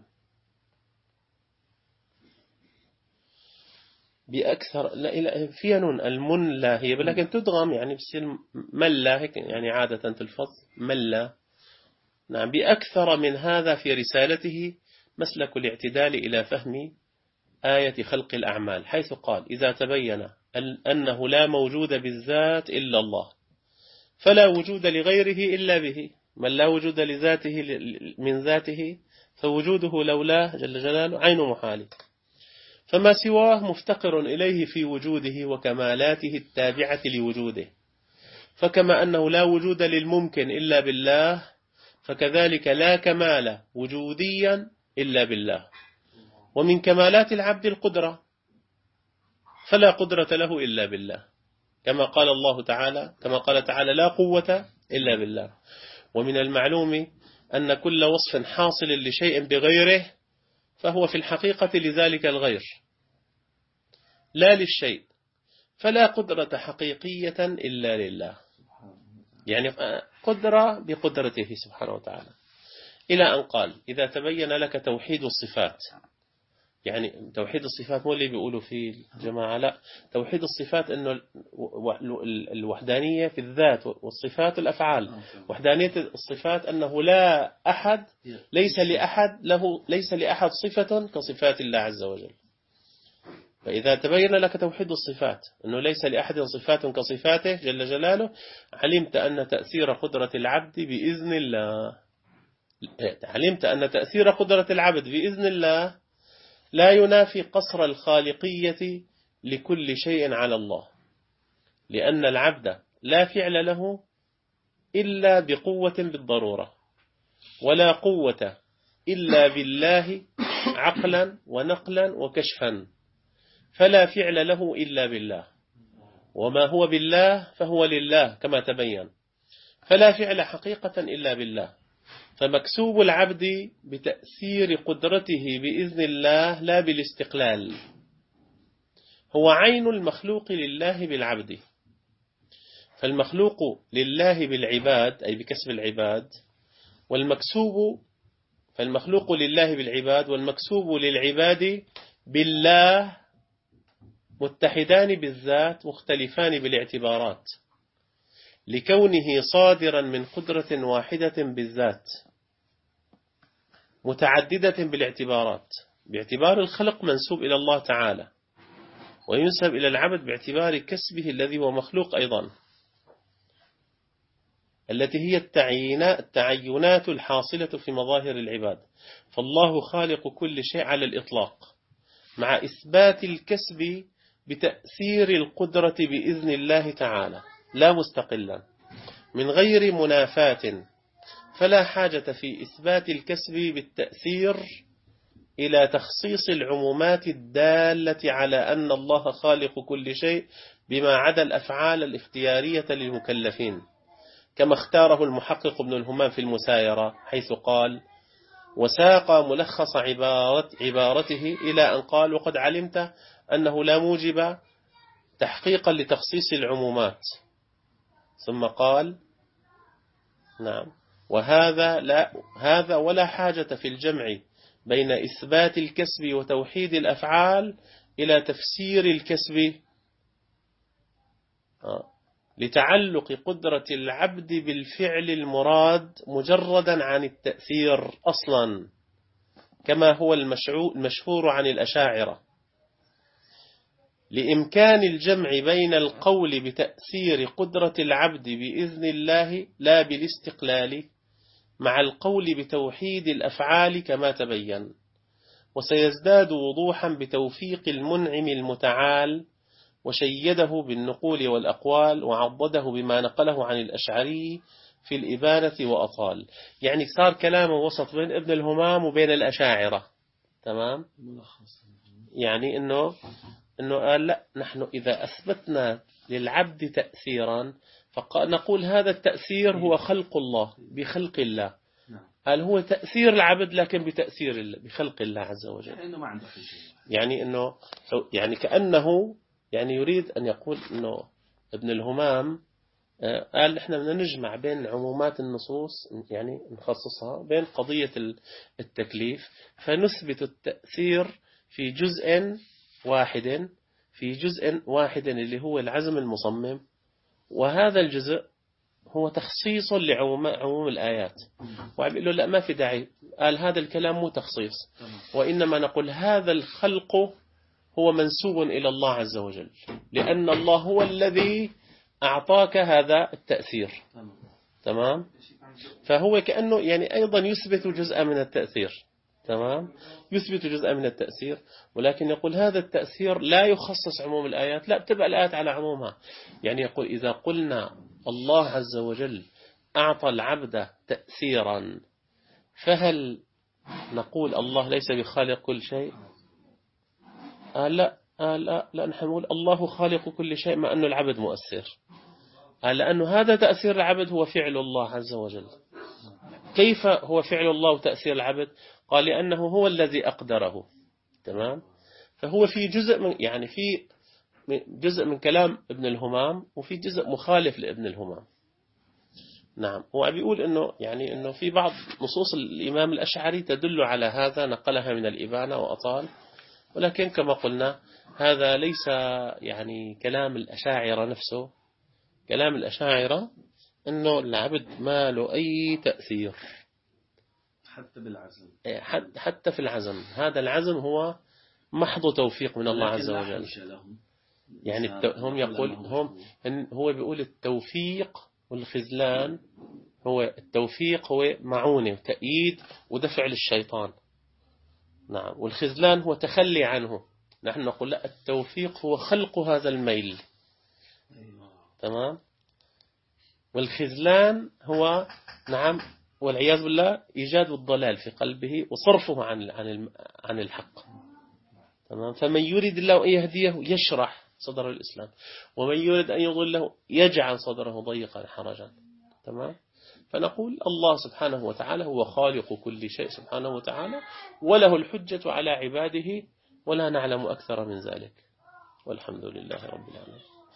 بأكثر لا فيها نون المن لا هي لكن تدغم يعني بتصير ملا هيك يعني عادة تلفظ ملا. نعم بأكثر من هذا في رسالته مسلك الاعتدال إلى فهم آية خلق الأعمال، حيث قال إذا تبين أنه لا موجود بالذات إلا الله فلا وجود لغيره إلا به، من لا وجود لذاته من ذاته فوجوده لولاه جل جلاله عين محال، فما سواه مفتقر إليه في وجوده وكمالاته التابعة لوجوده، فكما أنه لا وجود للممكن إلا بالله فكذلك لا كمال وجوديا إلا بالله. ومن كمالات العبد القدرة فلا قدرة له إلا بالله، كما قال الله تعالى لا قوة إلا بالله. ومن المعلوم أن كل وصف حاصل لشيء بغيره فهو في الحقيقة لذلك الغير لا للشيء، فلا قدرة حقيقية إلا لله، يعني قدرة بقدرته سبحانه وتعالى، إلى أن قال إذا تبين لك توحيد الصفات، يعني توحيد الصفات مو اللي بيقولوا فيه الجماعة، لا توحيد الصفات إنه الوحدانية في الذات والصفات الأفعال. وحدانية الصفات أنه لا أحد ليس لأحد صفة كصفات الله عز وجل. فإذا تبين لك توحيد الصفات أنه ليس لأحد صفات كصفاته جل جلاله علمت أن تأثير قدرة العبد بإذن الله، بإذن الله لا ينافي قصر الخالقية لكل شيء على الله، لأن العبد لا فعل له إلا بقوة بالضرورة، ولا قوة إلا بالله عقلا ونقلا وكشفا، فلا فعل له إلا بالله، وما هو بالله فهو لله كما تبين، فلا فعل حقيقة إلا بالله. فمكسوب العبد بتأثير قدرته بإذن الله لا بالاستقلال، هو عين المخلوق لله بالعبد، فالمخلوق لله بالعباد أي بكسب العباد، فالمخلوق لله بالعباد والمكسوب للعباد بالله متحدان بالذات مختلفان بالاعتبارات، لكونه صادرا من قدرة واحدة بالذات متعددة بالاعتبارات، باعتبار الخلق منسوب إلى الله تعالى، وينسب إلى العبد باعتبار كسبه الذي هو مخلوق أيضا، التي هي التعينات الحاصلة في مظاهر العباد. فالله خالق كل شيء على الإطلاق، مع إثبات الكسب بتأثير القدرة بإذن الله تعالى لا مستقلا من غير منافاة، فلا حاجة في إثبات الكسب بالتأثير إلى تخصيص العمومات الدالة على أن الله خالق كل شيء بما عدا الأفعال الاختيارية للمكلفين، كما اختاره المحقق ابن الهمام في المسايرة حيث قال وساق ملخص عبارته إلى أن قال وقد علمت أنه لا موجب تحقيقا لتخصيص العمومات، ثم قال نعم هذا ولا حاجة في الجمع بين إثبات الكسب وتوحيد الأفعال إلى تفسير الكسب لتعلق قدرة العبد بالفعل المراد مجردا عن التأثير أصلا، كما هو المشهور عن الأشاعرة، لإمكان الجمع بين القول بتأثير قدرة العبد بإذن الله لا بالاستقلال مع القول بتوحيد الأفعال كما تبين، وسيزداد وضوحا بتوفيق المنعم المتعال، وشيده بالنقول والأقوال وعضده بما نقله عن الأشعري في الإبانة وأطال. يعني صار كلامه وسط بين ابن الهمام وبين الأشاعرة، تمام؟ يعني إنه قال لا، نحن إذا أثبتنا للعبد تأثيرا فنقول هذا التأثير هو خلق الله بخلق الله، قال هو تأثير العبد لكن بتأثير الله بخلق الله عز وجل، يعني كأنه يعني يريد أن يقول إنه ابن الهمام قال إحنا بدنا نجمع بين عمومات النصوص، يعني نخصصها بين قضية التكليف، فنثبت التأثير في جزء واحد اللي هو العزم المصمم، وهذا الجزء هو تخصيص لعموم الآيات. وعم يقول له لا ما في داعي، قال هذا الكلام مو تخصيص، وإنما نقول هذا الخلق هو منسوب إلى الله عز وجل، لأن الله هو الذي أعطاك هذا التأثير. تمام. فهو كأنه يعني أيضا يثبت جزء من التأثير. تمام. يثبت جزء من التأثير، ولكن يقول هذا التأثير لا يخصص عموم الآيات، لا بتبقى الآيات على عمومها. يعني يقول إذا قلنا الله عز وجل أعطى العبد تأثيرا، فهل نقول الله ليس بخالق كل شيء؟ لا نحن نقول الله خالق كل شيء مع أنه العبد مؤثر. لأنه هذا تأثير العبد هو فعل الله عز وجل. كيف هو فعل الله وتأثير العبد؟ قال لأنه هو الذي أقدره. تمام. فهو في جزء من كلام ابن الهمام، وفي جزء مخالف لابن الهمام. نعم. هو بيقول إنه في بعض نصوص الإمام الأشعري تدل على هذا، نقلها من الإبانة وأطال، ولكن كما قلنا هذا ليس يعني كلام الأشاعرة نفسه. كلام الأشاعرة إنه العبد ما له أي تأثير حتى بالعزم، حتى في العزم. هذا العزم هو محض توفيق من الله عز وجل. يعني هو بيقول التوفيق والخذلان، هو التوفيق هو معونة وتأييد ودفع للشيطان. نعم. والخذلان هو تخلي عنه. نحن نقول لا، التوفيق هو خلق هذا الميل. تمام. والخذلان هو نعم والعياذ بالله إيجاد الضلال في قلبه وصرفه عن الحق. تمام. فمن يريد الله أن يهديه يشرح صدر الإسلام، ومن يريد أن يضله يجعل صدره ضيقا حرجا. تمام. فنقول الله سبحانه وتعالى هو خالق كل شيء سبحانه وتعالى، وله الحجة على عباده، ولا نعلم أكثر من ذلك، والحمد لله رب العالمين.